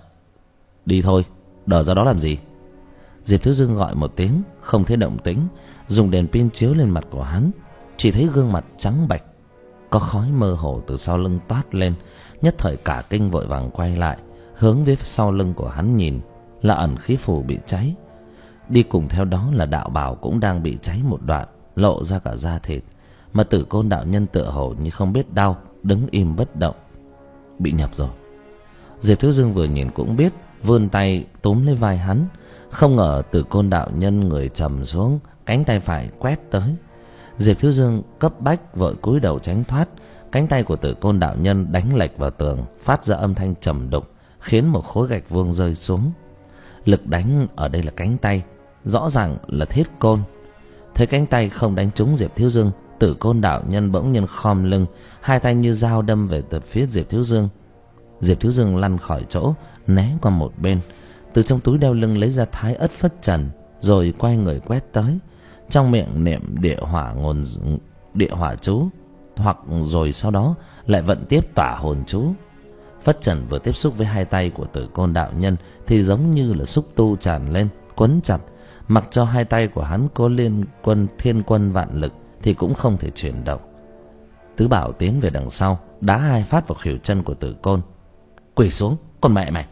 Speaker 1: Đi thôi, đờ ra đó làm gì? Diệp Thiếu Dương gọi một tiếng, không thấy động tĩnh, dùng đèn pin chiếu lên mặt của hắn, chỉ thấy gương mặt trắng bệch, có khói mơ hồ từ sau lưng toát lên. Nhất thời cả kinh vội vàng quay lại, hướng về sau lưng của hắn nhìn, là ẩn khí phù bị cháy. Đi cùng theo đó là đạo bào cũng đang bị cháy một đoạn, lộ ra cả da thịt, mà Tử Côn đạo nhân tựa hồ như không biết đau, đứng im bất động. Bị nhập rồi. Diệp Thiếu Dương vừa nhìn cũng biết, vươn tay túm lấy vai hắn. Không ngờ Tử Côn đạo nhân người trầm xuống, cánh tay phải quét tới. Diệp Thiếu Dương cấp bách vội cúi đầu tránh thoát. Cánh tay của Tử Côn đạo nhân đánh lệch vào tường, phát ra âm thanh trầm đục, khiến một khối gạch vuông rơi xuống. Lực đánh ở đây là cánh tay, rõ ràng là thiết côn. Thấy cánh tay không đánh trúng Diệp Thiếu Dương, Tử Côn đạo nhân bỗng nhiên khom lưng, hai tay như dao đâm về từ phía Diệp Thiếu Dương. Diệp Thiếu Dương lăn khỏi chỗ, né qua một bên, từ trong túi đeo lưng lấy ra thái ất phất trần, rồi quay người quét tới, trong miệng niệm địa hỏa ngôn địa hỏa chú, hoặc rồi sau đó lại vận tiếp tỏa hồn chú. Phất trần vừa tiếp xúc với hai tay của Tử Côn đạo nhân thì giống như là xúc tu tràn lên, quấn chặt, mặc cho hai tay của hắn có liên quân thiên quân vạn lực thì cũng không thể chuyển động. Tứ Bảo tiến về đằng sau, đá hai phát vào khuỷu chân của Tử Côn. Quỳ xuống, con mẹ mày!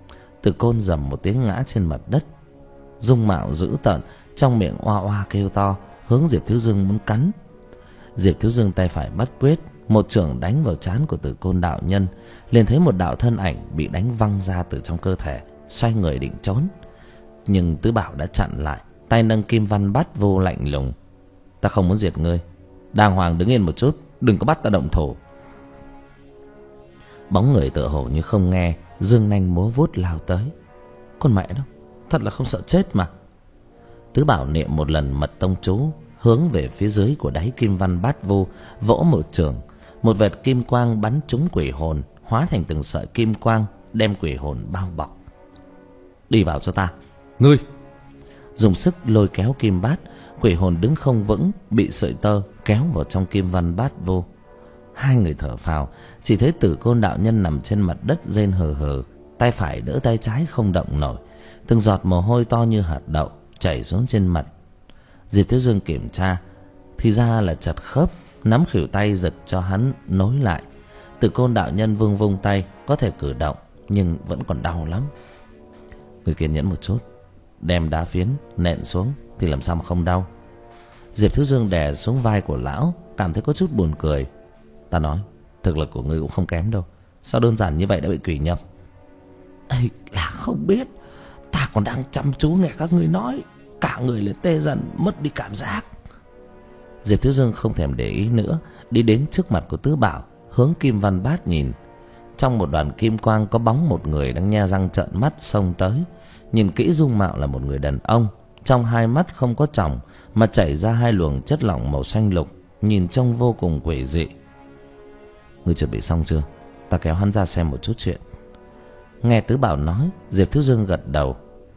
Speaker 1: Tử Côn rầm một tiếng ngã trên mặt đất, dung mạo dữ tợn, trong miệng oa oa kêu to, hướng Diệp Thiếu Dương muốn cắn. Diệp Thiếu Dương tay phải bắt quyết, một chưởng đánh vào trán của Tử Côn đạo nhân, liền thấy một đạo thân ảnh bị đánh văng ra từ trong cơ thể, xoay người định trốn, nhưng Tứ Bảo đã chặn lại, tay nâng kim văn bát vô lạnh lùng. Ta không muốn diệt ngươi, đàng hoàng đứng yên một chút, đừng có bắt ta động thủ. Bóng người tựa hồ như không nghe, dương nanh múa vuốt lao tới. Con mẹ nó, thật là không sợ chết mà. Tứ Bảo niệm một lần mật tông chú, hướng về phía dưới của đáy kim văn bát vu, vỗ một chưởng, một vệt kim quang bắn trúng quỷ hồn, hóa thành từng sợi kim quang, đem quỷ hồn bao bọc. Đi vào cho ta. Ngươi! Dùng sức lôi kéo kim bát, quỷ hồn đứng không vững, bị sợi tơ kéo vào trong kim văn bát vô. Hai người thở phào, chỉ thấy Tử Côn đạo nhân nằm trên mặt đất rên hờ hờ, tay phải đỡ tay trái không động nổi, từng giọt mồ hôi to như hạt đậu chảy xuống trên mặt. Diệp Thiếu Dương kiểm tra, thì ra là chật khớp, nắm khuỷu tay giật cho hắn nối lại. Tử Côn đạo nhân vung vung tay, có thể cử động, nhưng vẫn còn đau lắm. Người kiên nhẫn một chút, đem đá phiến nện xuống thì làm sao mà không đau. Diệp Thiếu Dương đè xuống vai của lão, cảm thấy có chút buồn cười. Ta nói, thực lực của ngươi cũng không kém đâu, sao đơn giản như vậy đã bị quỷ nhập? Ê, là không biết, ta còn đang chăm chú nghe các ngươi nói, cả người liền tê dần, mất đi cảm giác. Diệp Thiếu Dương không thèm để ý nữa, đi đến trước mặt của Tứ Bảo, hướng kim văn bát nhìn. Trong một đoàn kim quang có bóng một người đang nhe răng trợn mắt xông tới. Nhìn kỹ dung mạo là một người đàn ông, trong hai mắt không có tròng mà chảy ra hai luồng chất lỏng màu xanh lục, nhìn trông vô cùng quỷ dị. Ngươi chuẩn bị xong chưa? Ta kéo hắn ra xem một chút chuyện. Nghe Tứ Bảo nói, Diệp Thiếu Dương gật đầu.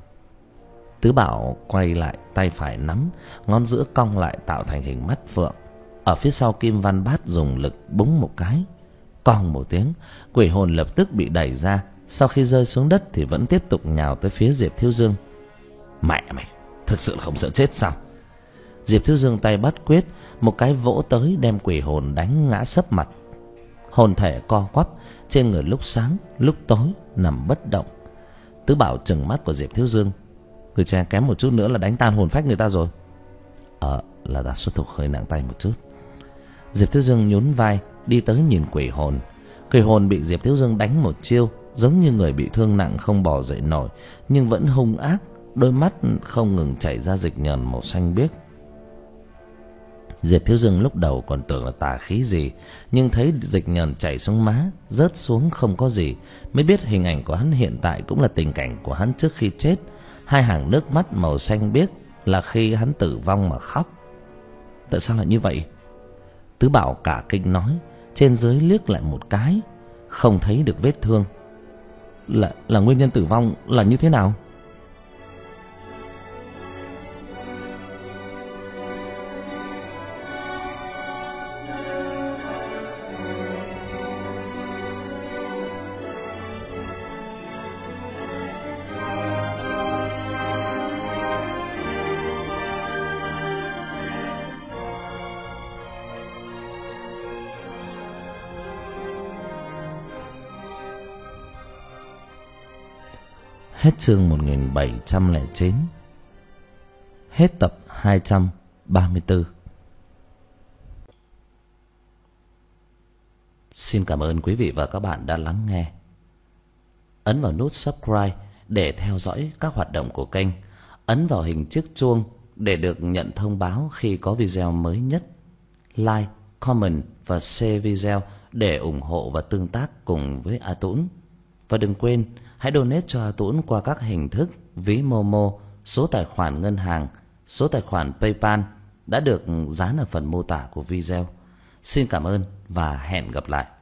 Speaker 1: Tứ Bảo quay lại, tay phải nắm, ngón giữa cong lại tạo thành hình mắt phượng. Ở phía sau kim văn bát dùng lực búng một cái, cong một tiếng, quỷ hồn lập tức bị đẩy ra. Sau khi rơi xuống đất thì vẫn tiếp tục nhào tới phía Diệp Thiếu Dương. Mẹ mày, thực sự là không sợ chết sao? Diệp Thiếu Dương tay bắt quyết, một cái vỗ tới đem quỷ hồn đánh ngã sấp mặt. Hồn thể co quắp, trên người lúc sáng lúc tối nằm bất động. Tứ Bảo trừng mắt của Diệp Thiếu Dương. Người cha kém một chút nữa là đánh tan hồn phách người ta rồi. Ờ, là ta xuất thủ hơi nặng tay một chút. Diệp Thiếu Dương nhún vai, đi tới nhìn quỷ hồn. Quỷ hồn bị Diệp Thiếu Dương đánh một chiêu, giống như người bị thương nặng không bò dậy nổi, nhưng vẫn hung ác, đôi mắt không ngừng chảy ra dịch nhờn màu xanh biếc. Diệp Thiếu Dương lúc đầu còn tưởng là tà khí gì, nhưng thấy dịch nhờn chảy xuống má, rớt xuống không có gì, mới biết hình ảnh của hắn hiện tại cũng là tình cảnh của hắn trước khi chết. Hai hàng nước mắt màu xanh biếc là khi hắn tử vong mà khóc. Tại sao lại như vậy? Tứ Bảo cả kinh nói, trên dưới liếc lại một cái, không thấy được vết thương. Là, là nguyên nhân tử vong là như thế nào? Hết chương một nghìn bảy trăm lẻ chín. Hết tập hai trăm ba mươi tư. Xin cảm ơn quý vị và các bạn đã lắng nghe. Ấn vào nút subscribe để theo dõi các hoạt động của kênh. Ấn vào hình chiếc chuông để được nhận thông báo khi có video mới nhất. Like, comment và share video để ủng hộ và tương tác cùng với A Tũng. Và đừng quên hãy donate cho A Tũng qua các hình thức ví Momo, số tài khoản ngân hàng, số tài khoản PayPal đã được dán ở phần mô tả của video. Xin cảm ơn và hẹn gặp lại.